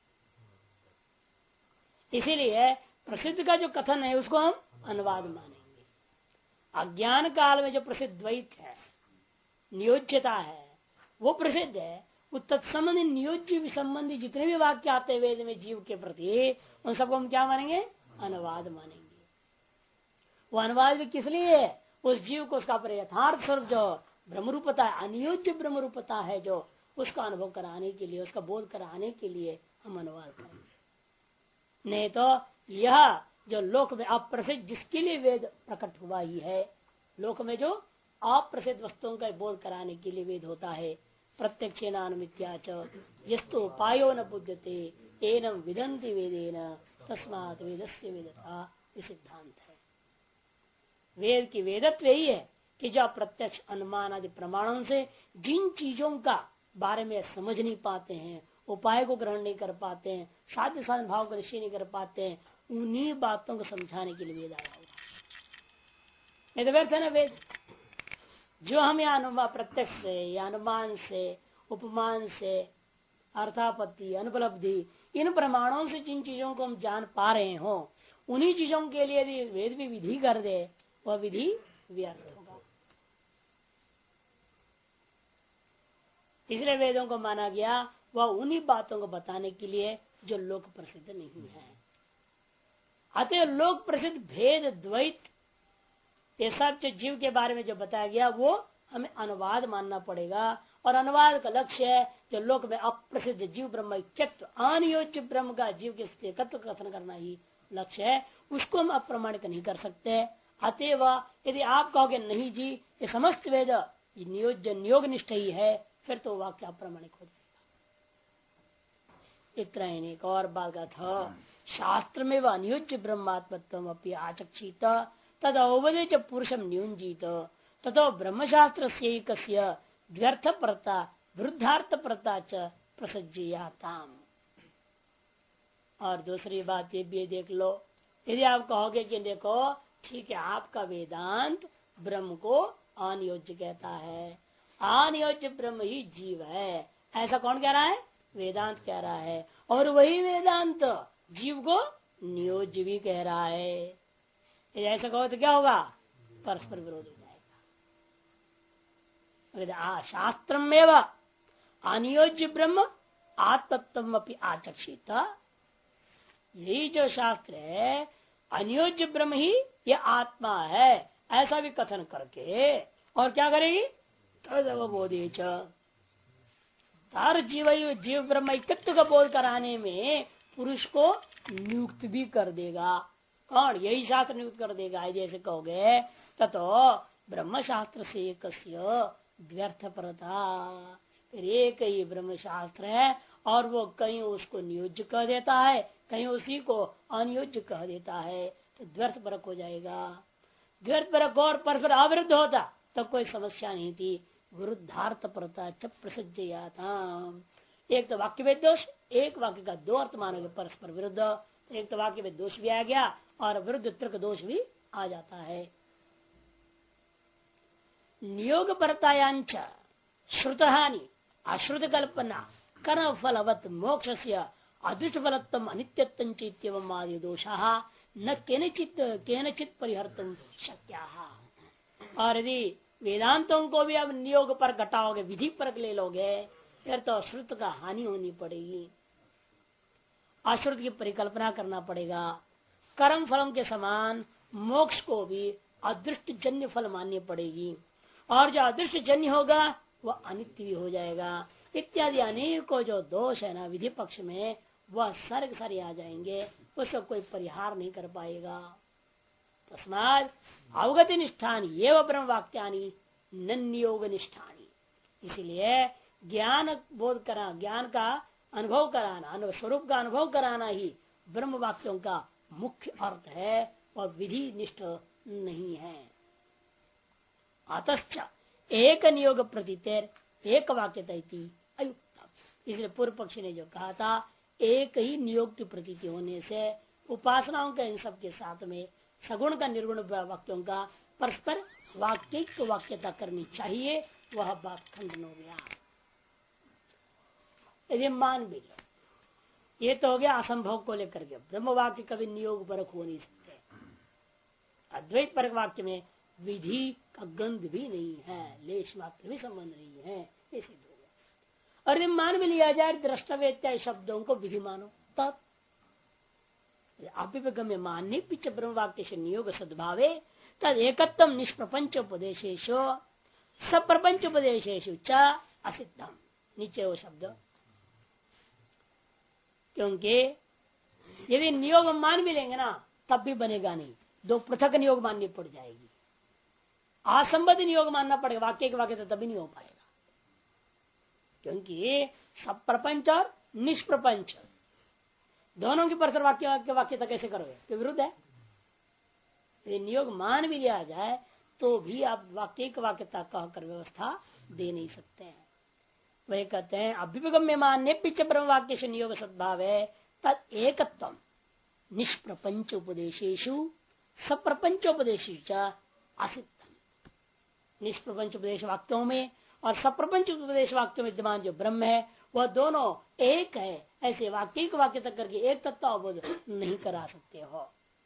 [SPEAKER 1] इसीलिए प्रसिद्ध का जो कथन है उसको हम अनुवाद मानेंगे। अज्ञान काल में जो प्रसिद्ध द्वैत है, नियोज्यता है, वो प्रसिद्ध है। वो तत्संबंधी नियोज्य संबंधी जितने भी वाक्य आते हैं वेद में जीव के प्रति, उन सबको हम क्या मानेंगे, अनुवाद मानेंगे। वो अनुवाद भी किस लिए, उस जीव को उसका यथार्थ स्वरूप जो ब्रह्मरूपता है, अनियोज्य ब्रह्मरूपता है, जो उसका अनुभव कराने के लिए, उसका बोध कराने के लिए हम अनुवाद करेंगे। नहीं तो यह जो लोक में अप्रसिद्ध, जिसके लिए वेद प्रकट हुआ ही है, लोक में जो अप्रसिद्ध वस्तुओं का बोध कराने के लिए वेद होता है, प्रत्यक्षेनानुमित्याच यस्तु उपायो न बुध्यते एनम विदन्ति वेदेन तस्मात् वेदस्य वेदता, सिद्धांत है। वेद की वेदत्व यही है कि जो प्रत्यक्ष अनुमान आदि प्रमाणों से जिन चीजों का बारे में समझ नहीं पाते हैं, उपाय को ग्रहण नहीं कर पाते हैं, साध्य साधन भाव को निश्चय नहीं कर पाते हैं, उन्हीं बातों को समझाने के लिए वेद आया हुआ। नहीं तो व्यर्थ है ना वेद। जो हम यहाँ अनुमान प्रत्यक्ष से या अनुमान से, उपमान से, अर्थापत्ति, अनुपलब्धि, इन प्रमाणों से जिन चीजों को हम जान पा रहे हो, उन्हीं चीजों के लिए यदि वेद भी विधि कर दे, वह विधि व्यर्थ होगा। इसलिए वेदों को माना गया वह उन्हीं बातों को बताने के लिए जो लोक प्रसिद्ध नहीं है। अतः लोक प्रसिद्ध भेद द्वैत ये सब जो जीव के बारे में जो बताया गया वो हमें अनुवाद मानना पड़ेगा। और अनुवाद का लक्ष्य है जो लोक में अप्रसिद्ध जीव ब्रह्म ऐक्यत्व, अनियोज्य ब्रह्म का जीव के तत्व कथन करना ही लक्ष्य है, उसको हम अप्रमाणित नहीं कर सकते। अतएव यदि आप कहोगे नहीं जी ये समस्त वेद नियोग निष्ठ ही है, फिर तो वाक्य अप्रमाणिक हो जाएगा। इतना ही एक और बात का था, शास्त्र में वह अनियोज्य ब्रह्मात्मत्व अपनी आचक्षित तद अवधि पुरुषम न्यूंजित तथो ब्रह्मशास्त्र से द्व्यर्थ परता वृद्धार्थ परता च प्रसज्जियाताम। और दूसरी बात ये भी देख लो, यदि आप कहोगे कि देखो ठीक है आपका वेदांत ब्रह्म को अनियोज्य कहता है, अनियोज्य ब्रह्म ही जीव है, ऐसा कौन कह रहा है, वेदांत कह रहा है, और वही वेदांत जीव को नियोज्य भी कह रहा है। ऐसा कहो तो क्या होगा? परस्पर विरोध हो जाएगा। शास्त्रम एवं अनियोज्य ब्रह्म आत्मत्व अपनी आचक्षित। यही जो शास्त्र है अनियोज्य ब्रह्म ही ये आत्मा है ऐसा भी कथन करके और क्या करेगी? तदवबोधे च, तार जीव ब्रह्म एकत्व का बोध कराने में पुरुष को नियुक्त भी कर देगा। कौन? यही शास्त्र नियुक्त कर देगा। जैसे कहोगे ततो ब्रह्म शास्त्र से द्व्यर्थ परता, फिर एक ही ब्रह्म शास्त्र है और वो कहीं उसको नियोज्य कह देता है, कहीं उसी को अनियोज्य कह देता है, तो द्व्यर्थ परक हो जाएगा। द्व्यर्थ परक और परस्पर अविरुद्ध होता तो कोई समस्या नहीं थी। विरुद्धार्थ परता च प्रसज्जयाता, एक तो वाक्य में दोष, एक वाक्य का दो अर्थ मानोगे परस्पर विरुद्ध, तो एक तो वाक्य में दोष भी आ गया और विरुद्ध तर्क दोष भी आ जाता है। नियोग परतायांच श्रुतहानि अश्रुत कल्पना कर्म फलवत मोक्ष से अदृष्ट फलत्म अनित्यत्व आदि दोषा न केनचित परिहर्तुम शक्या। और यदि वेदांतों को भी अब नियोग पर घटाओगे, विधि पर ले लोगे, फिर तो अश्रुत का हानि होनी पड़ेगी, अश्रुत की परिकल्पना करना पड़ेगा। कर्म फलों के समान मोक्ष को भी अदृष्ट जन्य फल माननी पड़ेगी, और जो अदृष्ट जन्य होगा वह अनित्य भी हो जाएगा। इत्यादि अनेकों जो दोष है ना विधि पक्ष में, वह सर्ग सारे आ जाएंगे, उसका कोई परिहार नहीं कर पाएगा। तस्मात् अवगति निष्ठानी एवं ब्रह्म वाक्यानि न नियोग निष्ठानी। इसलिए ज्ञान बोध करा, ज्ञान का अनुभव कराना, स्वरूप का अनुभव कराना ही ब्रह्म वाक्यों का मुख्य अर्थ है और विधि निष्ठ नहीं है। अतश्च एक नियोग प्रतितेर एक वाक्य अयुक्ता। इसलिए पूर्व पक्षी ने जो कहा था एक ही नियोग की प्रतीति होने से उपासनाओं के इन सब के साथ में सगुण का निर्गुण वाक्यों का परस्पर वाक्यता करनी चाहिए, वह बात खंडन हो गया। यदि मान भी लो, ये तो हो गया असंभव को लेकर के, ब्रह्म वाक्य कभी नियोग परक हो नहीं सकते। अद्वैत परक वाक्य में विधि का गंध भी नहीं है, लेश मात्र भी संबंध नहीं है, ये सिद्ध हो गया। और यदि मान भी लिया जाए द्रष्टव्य शब्दों को विधि मानो, तब अभिगम्य मान्य पिच ब्रह्म वाक्य से नियोग सद्भावे तद एकत्वम निष्प्रपंचोपदेशेषु सप्रपंचोपदेशेषु च असिद्धम। नीचे वो शब्द, क्योंकि यदि नियोग मान भी लेंगे ना तब भी बनेगा नहीं, दो पृथक नियोग माननी पड़ जाएगी। असंबद्ध नियोग मानना पड़ेगा, वाक्य के वाक्य तो तभी नहीं हो पाएगा, क्योंकि सब प्रपंच और निष्प्रपंच दोनों की परस्पर वाक्यता कैसे करोगे? तो विरुद्ध है। यदि नियोग मान भी लिया जाए तो भी आप वाक्य वाक्यता कहकर व्यवस्था दे नहीं सकते हैं। वही कहते हैं अभ्युपगम्य मान्य पिच ब्रह्म वाक्य से नियोग सद्भाव है तद एकत्वम निष्प्रपंच उपदेशेषु सप्रपंचोपदेशेषु असिद्धम। निष्प्रपंच उपदेश वाक्यों में और सप्रपंच उपदेश वाक्यों में विद्यमान जो ब्रह्म है वह दोनों एक है, ऐसे वाक्य वाक्य तक करके एक तत्व अवबोध नहीं करा सकते हो।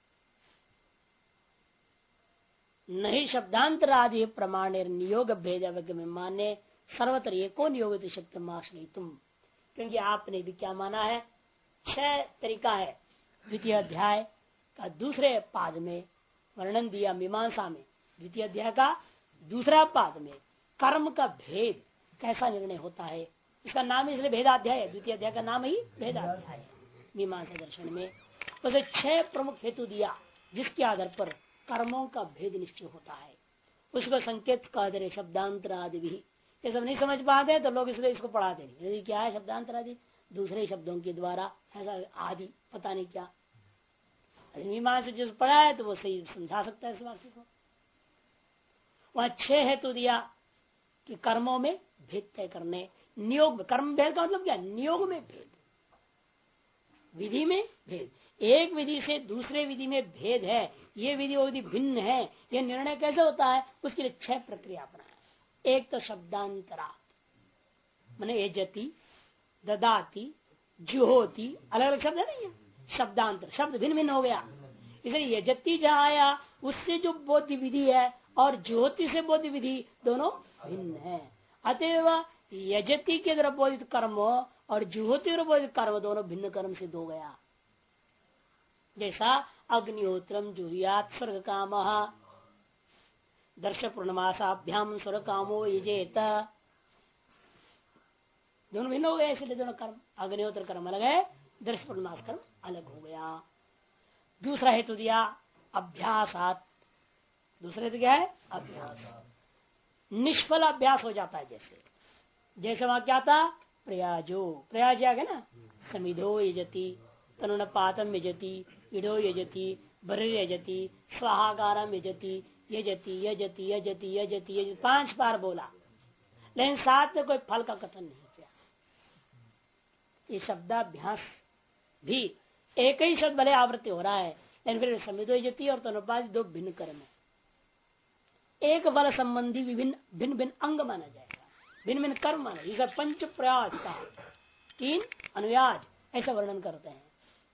[SPEAKER 1] नहीं शब्दांतर आदि प्रमाण नियोग भेद में माने सर्वत्र एको नियोग शक्ति माश्रय तुम, क्योंकि आपने भी क्या माना है, 6 तरीका है। द्वितीय अध्याय का दूसरे पाद में वर्णन दिया मीमांसा में, द्वितीय अध्याय का दूसरा पाद में कर्म का भेद कैसा निर्णय होता है, इसका नाम इसलिए भेदाध्याय है, द्वितीय अध्याय का नाम ही भेदाध्याय है मीमांसा दर्शन में। उसे 6 प्रमुख हेतु दिया जिसके आधार पर कर्मों का भेद निश्चय होता है, उसको संकेत कह दे रहे शब्दांतर आदि भी। ये सब नहीं समझ पाते तो लोग इसलिए इसको पढ़ाते नहीं, यदि क्या है शब्दांतर आदि, दूसरे शब्दों के द्वारा ऐसा आदि पता नहीं क्या। मीमांसा जिस पढ़ा है तो वो सही समझा सकता है इस वाक्य को। वह 6 हेतु दिया कि कर्मों में भेद तय करने, नियोग में कर्म भेद का मतलब क्या, नियोग में भेद, विधि में भेद, एक विधि से दूसरे विधि में भेद है, ये विधि वो विधि भिन्न है, ये निर्णय कैसे होता है, उसके लिए 6 प्रक्रिया अपनाया। एक तो शब्दांतरा माने यजति ददाती, जुहोती, अलग अलग शब्द है नहीं है, शब्दांतर, शब्द भिन्न भिन्न हो गया। इसलिए यजति जहाँ आया उससे जो बोध विधि है और ज्योति से बोध विधि दोनों भिन्न है। अतएव यजति के द्वारा बोधित कर्म और जुहोति द्वारा बोधित कर्म दोनों भिन्न कर्म सिद्ध हो गया। जैसा अग्निहोत्रम जुहुयात् स्वर्ग काम दर्श पूर्णमासाभ्याम स्वर्ग कामो यजेत, दोनों भिन्न हो गए। इसलिए दोनों कर्म, अग्निहोत्र कर्म अलग है, दर्श पूर्णमास कर्म अलग हो गया। दूसरा हेतु दिया अभ्यासात, दूसरा हेतु क्या है? अभ्यास। निष्फल अभ्यास हो जाता है, जैसे वहां क्या था, प्रयाजो, प्रयाज आ गया ना, समिधो यजति, तनुन पातम यजति, इडो यजति, बर्र यजति, स्वाहाकारम यजति, यजति यजति यजति यजति यजति 5 बार बोला, लेकिन साथ में कोई फल का कथन नहीं किया। ये शब्दाभ्यास भी एक ही शब्द भले आवृत्ति हो रहा है, लेकिन फिर समिधो यजति और तनुपात दो भिन्न कर्म है। एक बल संबंधी विभिन्न भिन्न भिन्न अंग माना जाएगा, भिन्न भिन्न कर्म माना। इसे पंच प्रयाज का 3 अनुयाज ऐसा वर्णन करते हैं।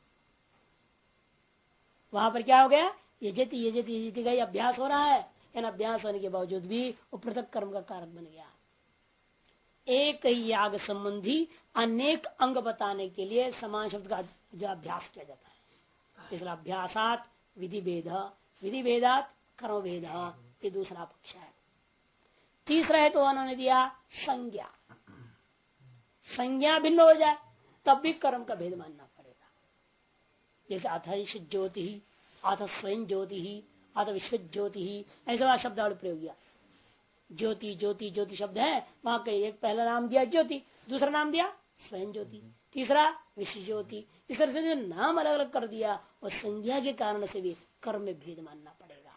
[SPEAKER 1] वहां पर क्या हो गया, यजति यजति यजति का अभ्यास हो रहा है, इन अभ्यास होने के बावजूद भी वो पृथक कर्म का कारक बन गया। एक ही याग संबंधी अनेक अंग बताने के लिए समान शब्द का जो अभ्यास किया जाता है, इसलिए अभ्यासात विधि भेद, विधि भेदात कर्म भेद, ये दूसरा पक्ष है। तीसरा है तो उन्होंने दिया संज्ञा, संज्ञा भिन्न हो जाए तब भी कर्म का भेद मानना पड़ेगा। जैसे अथ ज्योति ही, अथ स्वयं ज्योति ही, अथ विश्व ज्योति ही, ऐसा शब्द प्रयोग किया। ज्योति ज्योति ज्योति शब्द है, वहां का एक पहला नाम दिया ज्योति, दूसरा नाम दिया स्वयं ज्योति, तीसरा विश्व ज्योति। इस तरह से जो नाम अलग अलग कर दिया और संज्ञा के कारण से भी कर्म में भेद मानना पड़ेगा।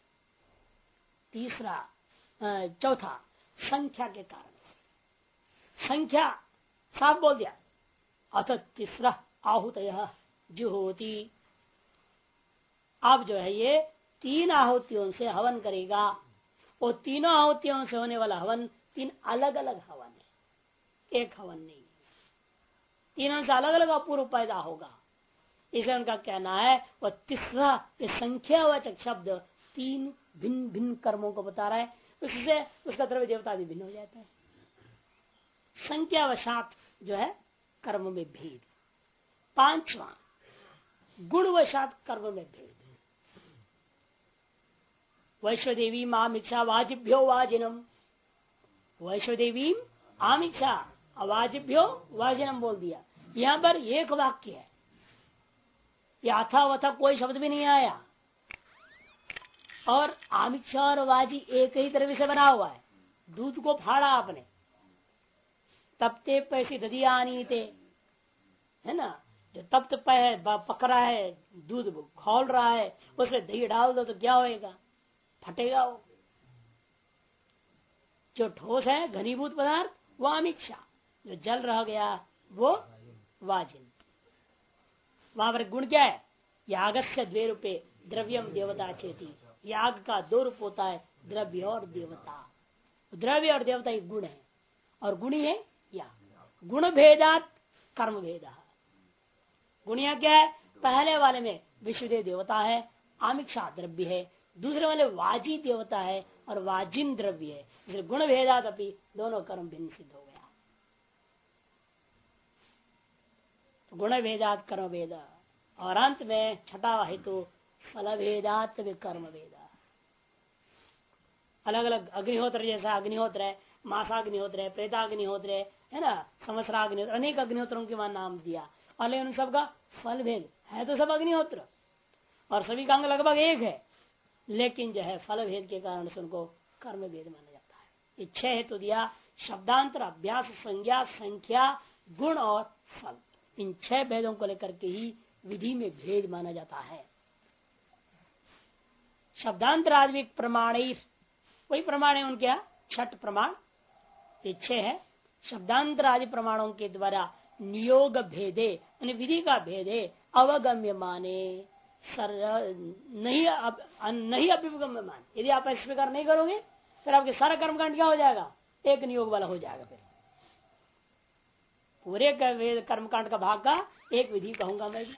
[SPEAKER 1] तीसरा चौथा संख्या के कारण, संख्या साफ बोल दिया, अथ तीसरा आहुतयः जुहोति। अब जो है ये 3 आहुतियों से हवन करेगा, और तीनों आहुतियों से होने वाला हवन 3 अलग अलग हवन है, एक हवन नहीं, तीनों से अलग अलग अपूर्व पैदा होगा। इसलिए उनका कहना है वह तीसरा संख्यावाचक शब्द 3 भिन्न भिन्न कर्मों को बता रहा है, उससे उसका द्रव्य देवता भी भिन्न हो जाता है। संख्यावशात जो है कर्म में भेद। 5वां गुणवशात कर्म में भेद। वैश्वदेवी आमिक्षा वाजिभ्यो वाजिनम, वैश्वदेवी आमिक्षा अवाजिभ्यो वाजिनम बोल दिया। यहां पर एक वाक्य है, याथा वथा कोई शब्द भी नहीं आया, और आमिक्षा और वाजी एक ही तरह से बना हुआ है। दूध को फाड़ा आपने, तपते पैसे दधिया आनी थे, है ना, जो तप्त पक रहा है, दूध खोल रहा है, उसमें दही डाल दो तो क्या होएगा, फटेगा। वो जो ठोस है घनीभूत पदार्थ वो आमिक्षा, जो जल रह गया वो वाजिन। वहां पर गुण क्या है, यागस्य 2 रूपे द्रव्यम देवता चेती। याग का 2 रूप होता है, द्रव्य और देवता। द्रव्य और देवता एक गुण है, और गुणी है याग। गुण भेदात कर्म भेदा। गुणिया क्या है, पहले वाले में विश्वदेव देवता है, आमिक्षा द्रव्य है, दूसरे वाले वाजी देवता है और वाजिन द्रव्य है। इसलिए गुण भेदात अपनी दोनों कर्म भिन्न सिद्ध हो गया। तो गुण भेदात कर्म भेदा, और अंत में छठा हेतु फल भेदात कर्म भेदा। अलग अलग अग्निहोत्र, जैसा अग्निहोत्र है, मासाग्निहोत्र है, प्रेताग्निहोत्र है ना, संवत्सराग्निहोत्र, अनेक अग्निहोत्रों के वहां नाम दिया, और लेकिन सबका फल भेद है। तो सब अग्निहोत्र और सभी का अंग लगभग एक है, लेकिन जो है फल भेद के कारण से उनको कर्म भेद माना जाता है। ये 6 हेतु दिया, शब्दांतर, अभ्यास, संज्ञा, संख्या, गुण और फल। इन 6 भेदों को लेकर के ही विधि में भेद माना जाता है। शब्दांतर आदि प्रमाण, वही प्रमाण है उनके, 6 प्रमाण, ये 6 है। शब्दांतर आदि प्रमाणों के द्वारा नियोग भेदे, विधि का भेदे अवगम्य माने, नहीं अभिगम्य माने। यदि आप स्वीकार नहीं करोगे फिर आपके सारा कर्मकांड क्या हो जाएगा, एक नियोग वाला हो जाएगा। फिर पूरे वेद कर्मकांड का भाग का एक विधि कहूंगा मैं भी।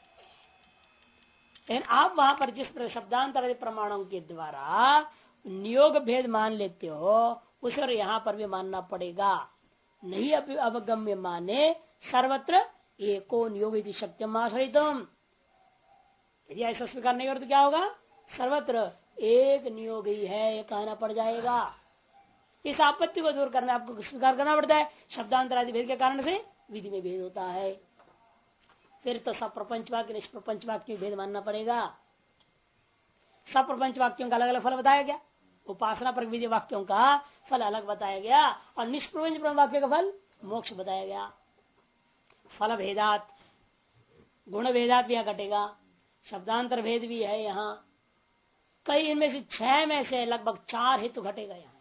[SPEAKER 1] लेकिन आप वहां पर जिस शब्दांतर प्रमाणों के द्वारा नियोग भेद मान लेते हो उस और यहाँ पर भी मानना पड़ेगा। नहीं अवगम्य माने सर्वत्र एको नियोग यदि शक्यम आश्रितम, यदि ऐसा स्वीकार नहीं कर तो क्या होगा, सर्वत्र एक नियोग ही है ये कहना पड़ जाएगा। इस आपत्ति को दूर करना आपको स्वीकार करना पड़ता है। शब्दांतर आदि भेद के कारण से विधि में भेद होता है। फिर तो सब प्रपंच वाक्य निष्प्रपंच वाक्य भेद मानना पड़ेगा। सब प्रपंच वाक्यों का अलग अलग फल बताया गया, उपासना पर विधि वाक्यों का फल अलग बताया गया और निष्प्रपंच वाक्य का फल मोक्ष बताया गया। फल भेदात गुण भेदात भी यहाँ घटेगा, शब्दांतर भेद भी है यहाँ। कई इनमें से 6 में से लगभग 4 हेतु घटेगा यहाँ।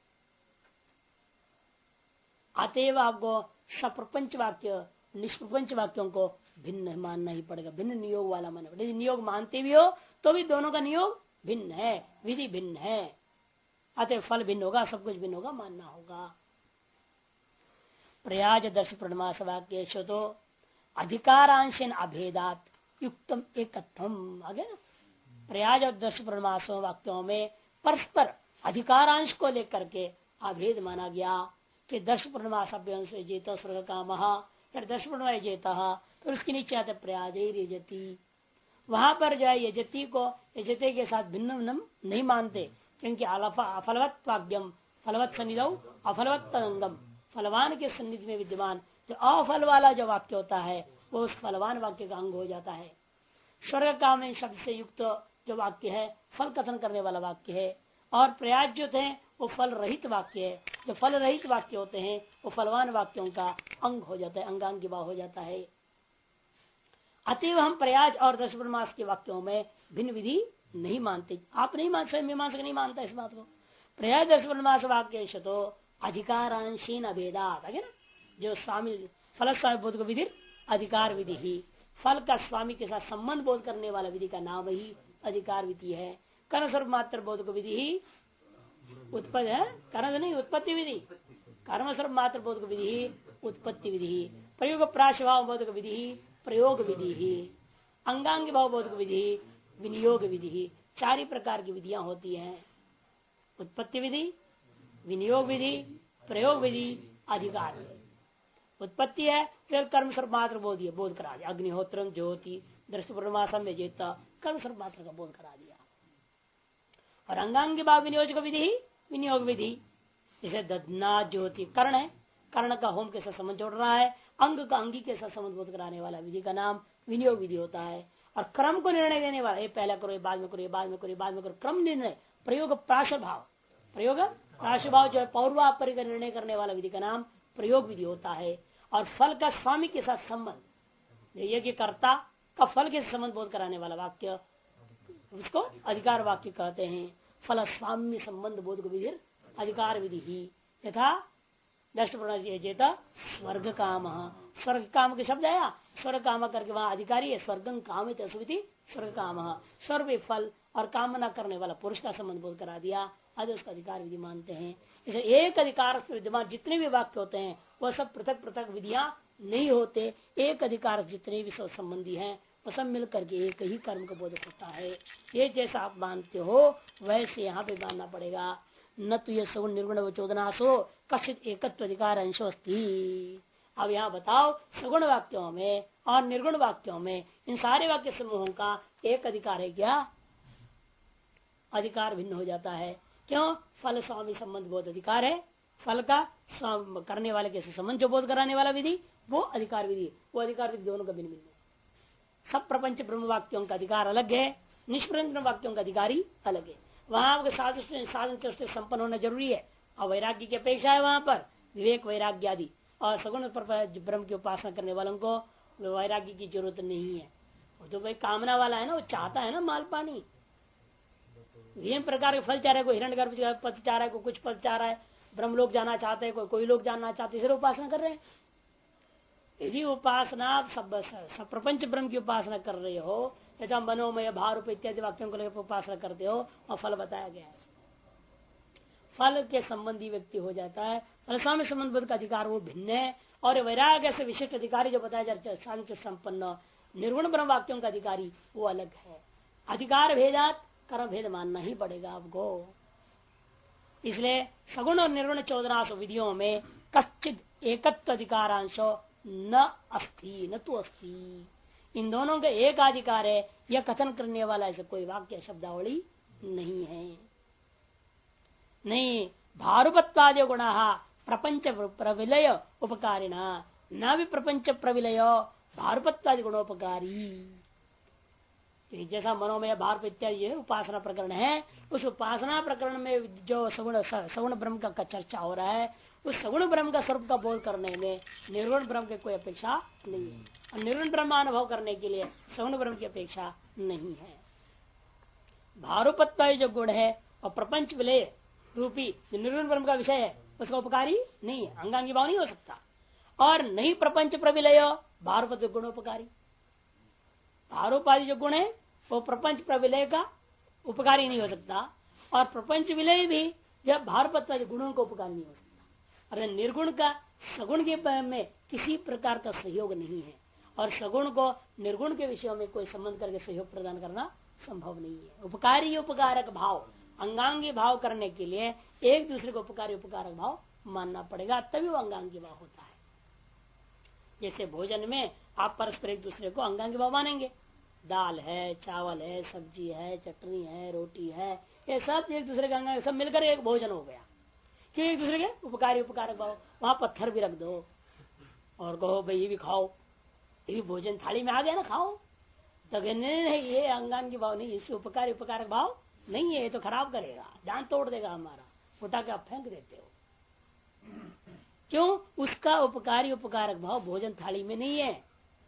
[SPEAKER 1] अतएव आपको सप्रपंच वाक्य निष्प्रपंच वाक्यों को भिन्न मानना ही पड़ेगा, भिन्न नियोग वाला मानना पड़ेगा। यदि नियोग मानते भी हो तो भी दोनों का नियोग भिन्न है, विधि भिन्न है, अतः फल भिन्न होगा, सब कुछ भिन्न होगा, मानना होगा। प्रयाज दर्श प्रणमास वाक्य तो अधिकारांशन अभेदात युक्तम एकत्वम आगे ना। प्रयाज और दर्श प्रणमास वाक्यों में परस्पर अधिकारांश को लेकर के अभेद माना गया कि दर्श प्रणमास से जेत स्वर्ग काम, फिर दर्श प्रणमा जेता, फिर उसके नीचे आते प्रयाज यजति। वहां पर जो है यजति को यजते के साथ भिन्न नहीं मानते, क्योंकि अफलवत वाक्यम फलवत सन्निधौ अफलवत अंगम, फलवान के सन्निधि में विद्यमान जो अफल वाला जो वाक्य होता है वो उस फलवान वाक्य का अंग हो जाता है। स्वर्ग काम शब्द से युक्त जो वाक्य है फल कथन करने वाला वाक्य है, और प्रयाज जो थे वो फल रहित वाक्य है। जो फल रहित वाक्य होते हैं वो फलवान वाक्यों का अंग हो जाता है, अंगांगी भाव हो जाता है। अतएव हम प्रयाज और दर्श प्रणमास के वाक्यों में भिन्न विधि नहीं मानते। आप नहीं मानते, मीमांसक नहीं मानता इस बात को। प्रयाज दर्श प्रणमास वाक्य तो अधिकारांशीन अभेदात आगे ना, जो स्वामी फल स्वामी बोध को विधि अधिकार विधि ही, फल का स्वामी के साथ संबंध बोध करने वाला विधि का नाम ही अधिकार विधि है। कर्म स्वरूप मात्र बोध को विधि ही उत्पत्ति है, कर्म नहीं उत्पत्ति विधि, कर्म स्वरूप मात्र बोध को विधि ही उत्पत्ति विधि ही, प्रयोग प्राशभाव बोध को विधि ही प्रयोग विधि ही, अंगांग भाव बोध को विधि विनियोग विधि ही। 4 ही प्रकार की विधियां होती हैं, उत्पत्ति विधि, विनियोग विधि, प्रयोग विधि, अधिकार विधि। उत्पत्ति है फिर कर्म स्वरूप मात्र बोध है, बोध करा दिया। अग्निहोत्रम ज्योति दृष्टि पूर्णमासम में जेता कर्म स्वरूप मात्र का बोध करा दिया। और अंगांग भाव विनियोजक विधि ही विनियोग विधि, जैसे दधना ज्योति कर्ण है, कर्ण का होम के साथ संबंध जोड़ रहा है, अंग का अंगी के साथ संबंध बोध कराने वाला विधि का नाम विनियोग विधि होता है। और क्रम को निर्णय देने वाला, ये पहला करो, ये बाद में करो, ये बाद में करो, ये बाद में करो, क्रम निर्णय प्रयोग प्राशभाव, प्रयोग प्राशभाव जो है पौर्वापरि का निर्णय करने वाला विधि का नाम प्रयोग विधि होता है। और फल का स्वामी के साथ संबंध, यज्ञ कर्ता का फल के संबंध बोध कराने वाला वाक्य उसको अधिकार वाक्य कहते हैं। फल स्वामी संबंध बोध को विधि अधिकार विधि ही। यथा दृष्टा स्वर्ग काम, स्वर्ग काम के शब्द आया, स्वर्ग काम करके वहां अधिकारी है, स्वर्गं काम स्वर्ग काम, स्वर्ग फल और कामना करने वाला पुरुष का संबंध बोध करा दिया, आज उसका अधिकार विधि मानते हैं। इसे एक अधिकार से विद्यमान जितने भी वाक्य होते हैं वह सब पृथक पृथक विधियां नहीं होते, एक अधिकार जितने भी सब संबंधी हैं वो सब मिल करके एक ही कर्म का बोधक होता है। ये जैसा आप मानते हो वैसे यहाँ पे मानना पड़ेगा। न तो ये सगुण निर्गुण वचोदनासो कश्चित एकत्व अधिकार अंशो अस्ति। अब यहाँ बताओ सगुण वाक्यों में और निर्गुण वाक्यों में इन सारे वाक्य समूहों का एक अधिकार है क्या? अधिकार भिन्न हो जाता है। क्यों? फल स्वामी संबंध बोध अधिकार है, फल का करने वाले के संबंध जो बोध कराने वाला विधि वो अधिकार विधि, वो अधिकार विधि दोनों का भिन्न भिन्न है। सब प्रपंच ब्रह्म वाक्यों का अधिकार अलग है, निष्प्रपंच वाक्यों का अधिकारी अलग है। वहां साधन चतुष्टय संपन्न होना जरूरी है और वैराग्य की अपेक्षा है वहां पर विवेक वैराग्य आदि। और सगुण ब्रह्म की उपासना करने वालों को वैराग्य की जरूरत नहीं है। वो तो भाई कामना वाला है ना, वो चाहता है ना माल पानी, विभिन्न प्रकार के फल चाह रहा है, कोई हिरण्यगर्भ पद चाह रहा है, कोई कुछ पद चाह रहा है, ब्रह्म लोग जाना चाहते हैं, कोई लोग जानना चाहते हैं, उपासना कर रहे हैं। यदि उपासना सब प्रपंच ब्रह्म की उपासना कर रहे हो, यथा मनोमय भाव रूप इत्यादि वाक्यों को लेकर उपासना करते हो और फल बताया गया है। फल के संबंधी व्यक्ति हो जाता है। फलस्वाम्य संबंध का अधिकार वो भिन्न है, और वैराग्य से विशिष्ट अधिकारी जो बताया जाता है सांख्य संपन्न निर्गुण ब्रह्म वाक्यों का अधिकारी वो अलग है। अधिकार भेदात कर्म भेद मानना ही पड़ेगा आपको। इसलिए सगुण और निर्गुण 14 विधियों में कश्चित एकत्व अधिकारांशो न अस्ति न तो अस्ति, इन दोनों का एक अधिकार है यह कथन करने वाला ऐसे कोई वाक्य शब्दावली नहीं है। नहीं भारुपत्वादि गुण प्रपंच प्रविलय उपकारिणा न भी प्रपंच प्रविलय भारुपत्वादि गुणोपकारी। जैसा मनोमय भार इत्यादि उपासना प्रकरण है, उस उपासना प्रकरण में जो सगुण ब्रह्म का चर्चा हो रहा है, उस सगुण ब्रह्म का स्वरूप का बोध करने में निर्गुण ब्रह्म की कोई अपेक्षा नहीं है, और निर्गुण ब्रह्म अनुभव करने के लिए सगुण ब्रह्म की अपेक्षा नहीं है। भारुपत्व जो गुण है और प्रपंच विलय रूपी जो निर्गुण ब्रह्म का विषय है उसका उपकारी नहीं है, अंगांगी भाव नहीं हो सकता। और नहीं प्रपंच प्रविलय भारुपत्व गुणोपकारी, भारोपाधि जो गुण है वो प्रपंच प्रविलय का उपकारी नहीं हो सकता, और प्रपंच विलय भी जब भारुपत्वादि गुणों को उपकार नहीं हो सकता। अरे निर्गुण का सगुण के में किसी प्रकार का सहयोग नहीं है, और सगुण को निर्गुण के विषयों में कोई संबंध करके सहयोग प्रदान करना संभव नहीं है। उपकारी उपकारक भाव अंगांगी भाव करने के लिए एक दूसरे को उपकारी उपकारक भाव मानना पड़ेगा, तभी वो अंगांगी भाव होता है। जैसे भोजन में आप परस्पर एक दूसरे को अंगांगी भाव मानेंगे, दाल है, चावल है, सब्जी है, चटनी है, रोटी है, ये सब एक दूसरे का अंगांग सब मिलकर एक भोजन हो गया। क्यों एक दूसरे के उपकारी उपकारक भाव। वहां पत्थर भी रख दो और कहो भाई ये भी खाओ, ये भी भोजन थाली में आ गया ना, खाओ, तो नहीं ये अंगांगी भाव नहीं, इससे उपकारी उपकारक भाव नहीं है, ये तो खराब करेगा, जान तोड़ देगा हमारा, उठा के आप फेंक देते हो। क्यों? उसका उपकारी उपकारक भाव भोजन थाली में नहीं है।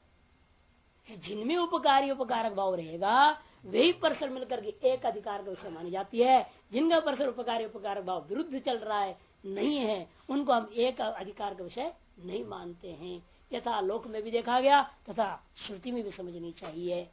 [SPEAKER 1] जिनमें उपकारी उपकारक भाव रहेगा वही परस्पर मिलकर के एक अधिकार का विषय मानी जाती है। जिनका परस्पर उपकारी उपकारक भाव विरुद्ध चल रहा है, नहीं है, उनको हम एक अधिकार का विषय नहीं मानते हैं। यथा लोक में भी देखा गया तथा श्रुति में भी समझनी चाहिए।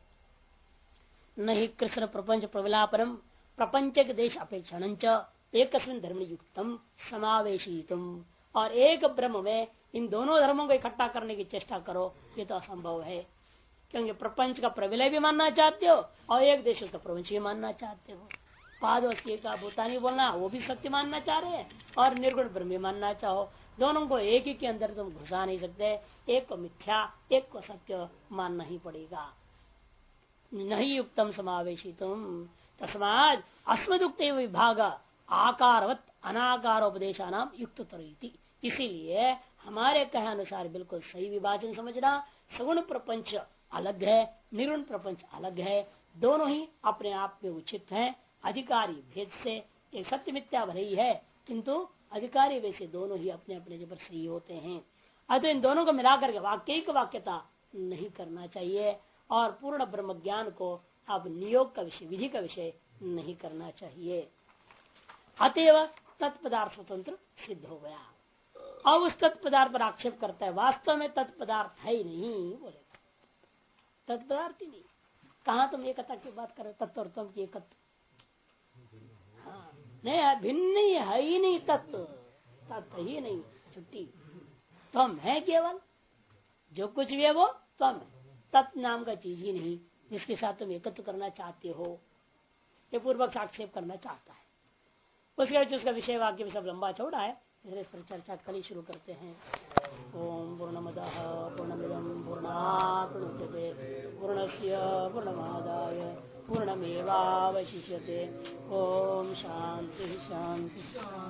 [SPEAKER 1] नहीं कृष्ण प्रपंच प्रविलापनम प्रपंच देश अपेक्षण एक धर्म युक्तम समावेशितम, और एक ब्रह्म में इन दोनों धर्मों को इकट्ठा करने की चेष्टा करो, ये तो असंभव है। क्योंकि प्रपंच का प्रविलय भी मानना चाहते हो और एक देश का प्रपंच भी मानना चाहते हो। पादवस्ती का भूता नहीं बोलना, वो भी सत्य मानना चाह रहे हैं, और निर्गुण ब्रह्म भी मानना चाहो, दोनों को एक ही के अंदर तुम घुसा नहीं सकते। एक को मिथ्या एक को सत्य मानना ही पड़ेगा। नहीं युक्तम समावेशितम तस्माद अस्मदुक्त विभाग आकारवत अनाकारोपदेशा नाम युक्त तरीति। इसीलिए हमारे कहे अनुसार बिल्कुल सही विभाजन समझना। सगुण प्रपंच अलग है, निर्गुण प्रपंच अलग है, दोनों ही अपने आप में उचित हैं। अधिकारी भेद से एक सत्य मिथ्या भले ही है, किंतु अधिकारी वैसे दोनों ही अपने अपने जगह सही होते हैं। अतः इन दोनों को मिलाकर के वाक्यिक वाक्यता नहीं करना चाहिए, और पूर्ण ब्रह्म ज्ञान को अब नियोग का विषय विधि का विषय नहीं करना चाहिए। अतएव तत्पदार्थ स्वतंत्र सिद्ध हो गया। अब उस तत्पदार्थ पर आक्षेप करता है, वास्तव में तत्पदार्थ है ही नहीं, बोले तत्पदार्थ ही नहीं। कहा तुम एकता की बात कर रहे, तत्व और तुम की एकत्व, हाँ नहीं है, भिन्न नहीं है ही नहीं, तत्व ही नहीं, छुट्टी तुम है, केवल जो कुछ भी है वो तुम है, तत्व नाम का चीज ही नहीं जिसके साथ तुम एकत्व करना चाहते हो, ये पूर्वक आक्षेप करना चाहता है। उसके बाद उसका विषय वाक्य भी सब लंबा चौड़ा है, इसलिए इस पर चर्चा कल ही शुरू करते हैं। ओम पूर्णमदः पूर्णमिदं पूर्णात् पूर्णमुदच्यते पूर्णस्य पूर्णमादाय पूर्णमेवावशिष्यते। ओम शांति शांति।